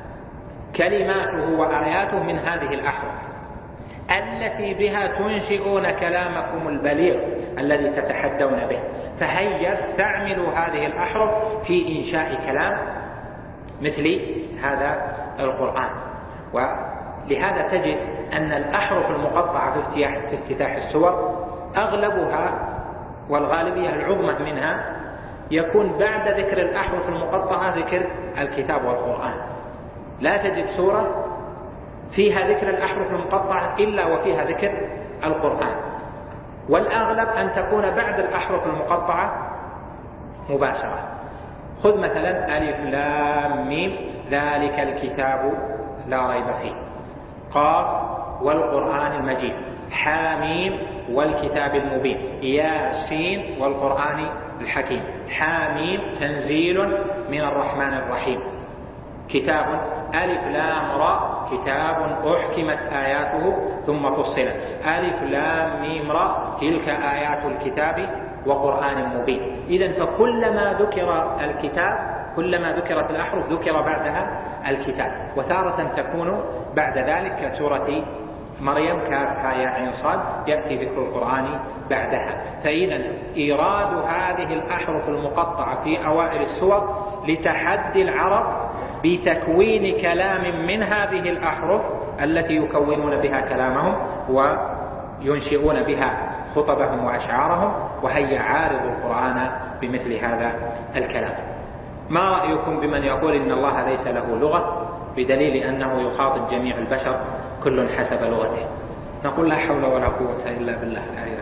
كلماته وآياته من هذه الأحرف التي بها تنشئون كلامكم البليغ الذي تتحدون به. فهيا استعملوا هذه الأحرف في إنشاء كلام مثل هذا القرآن. ولهذا تجد أن الأحرف المقطعة في افتتاح السور أغلبها والغالبية العظمى منها يكون بعد ذكر الأحرف المقطعة ذكر الكتاب والقرآن. لا تجد سورة فيها ذكر الأحرف المقطعة إلا وفيها ذكر القرآن، والأغلب أن تكون بعد الأحرف المقطعة مباشرة. خذ مثلا ألف لام ميم ذلك الكتاب لا ريب فيه، قاف والقرآن المجيد، حاميم والكتاب المبين، ياسين والقرآن الحكيم، حاميم تنزيل من الرحمن الرحيم، كتاب ألف لام را كتاب أحكمت آياته ثم فصلت، ألف لام ميم را تلك آيات الكتاب وقرآن مبين. إذن فكلما ذكر الكتاب كلما ذكرت الأحرف ذكر بعدها الكتاب، وتارة تكون بعد ذلك كسورة مريم كاف هاء ياء عين صاد يأتي ذكر القرآن بعدها. فإذا إيراد هذه الأحرف المقطعة في أوائل السور لتحدي العرب بتكوين كلام من هذه الأحرف التي يكونون بها كلامهم وينشئون بها خطبهم وأشعارهم، وهي عارض القرآن بمثل هذا الكلام. ما رأيكم بمن يقول إن الله ليس له لغة بدليل أنه يخاطب جميع البشر كل حسب لغته؟ نقول لا حول ولا قوة إلا بالله.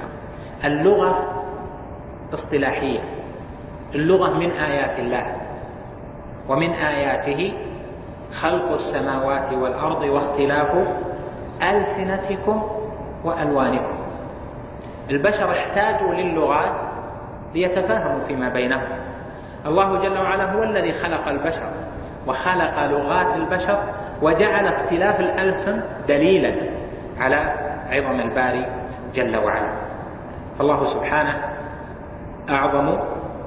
اللغة اصطلاحية، اللغة من آيات الله، ومن آياته خلق السماوات والأرض واختلاف ألسنتكم وألوانكم. البشر احتاجوا للغات ليتفاهموا فيما بينهم. الله جل وعلا هو الذي خلق البشر وخلق لغات البشر وجعل اختلاف الألسن دليلا على عظم الباري جل وعلا. الله سبحانه أعظم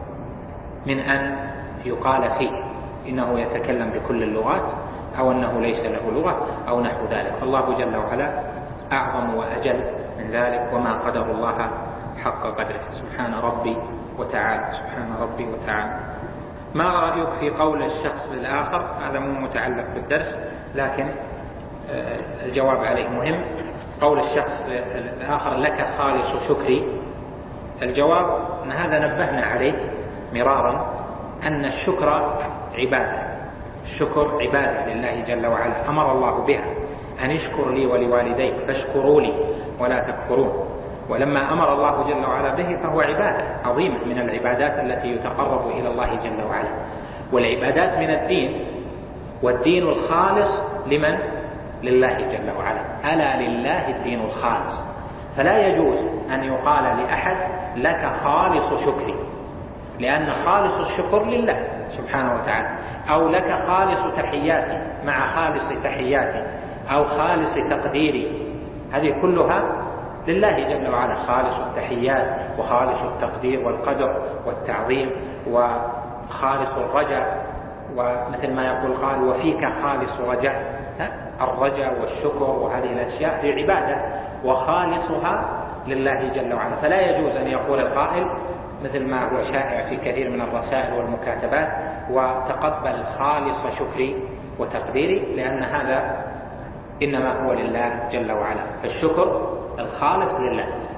من أن يقال فيه إنه يتكلم بكل اللغات أو أنه ليس له لغة أو نحو ذلك. الله جل وعلا أعظم وأجل من ذلك، وما قدر الله حق قدره. سبحان ربي وتعالى، سبحان ربي وتعالى. ما رأيك في قول الشخص للآخر؟ هذا مو متعلق بالدرس لكن الجواب عليه مهم. قول الشخص للآخر لك خالص شكري، الجواب أن هذا نبهنا عليه مرارا أن الشكر عبادة، الشكر عبادة لله جل وعلا، أمر الله بها أن اشكر لي ولوالديك فاشكروا لي ولا تكفرون. ولما أمر الله جل وعلا به فهو عبادة عظيمة من العبادات التي يتقرب إلى الله جل وعلا. والعبادات من الدين، والدين الخالص لمن؟ لله جل وعلا. ألا لله الدين الخالص. فلا يجوز أن يقال لأحد لك خالص شكري، لأن خالص الشكر لله سبحانه وتعالى، أو لك خالص تحياتي مع خالص تحياتي، أو خالص تقديري، هذه كلها لله جل وعلا. خالص التحيات وخالص التقدير والقدر والتعظيم وخالص الرجاء، ومثل ما يقول قال وفيك خالص رجاء. الرجاء والشكر وهذه الأشياء هي عبادة وخالصها لله جل وعلا. فلا يجوز أن يقول القائل مثل ما هو شائع في كثير من الرسائل والمكاتبات وتقبل خالص شكري وتقديري، لأن هذا إنما هو لله جل وعلا. فالشكر الخالص لله.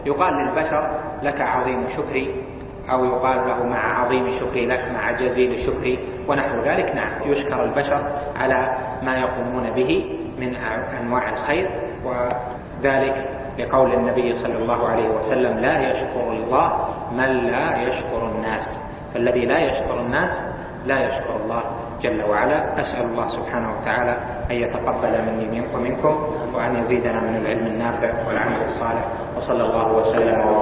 يقال للبشر لك عظيم شكري، أو يقال له مع عظيم شكري لك مع جزيل شكري ونحو ذلك. نعم، يشكر البشر على ما يقومون به من أنواع الخير، وذلك لقول النبي صلى الله عليه وسلم: لا يشكر الله من لا يشكر الناس. فالذي لا يشكر الناس لا يشكر الله جل وعلا. أسأل الله سبحانه وتعالى أن يتقبل مني ومنكم، وأن يزيدنا من العلم النافع والعمل الصالح، وصلى الله وسلم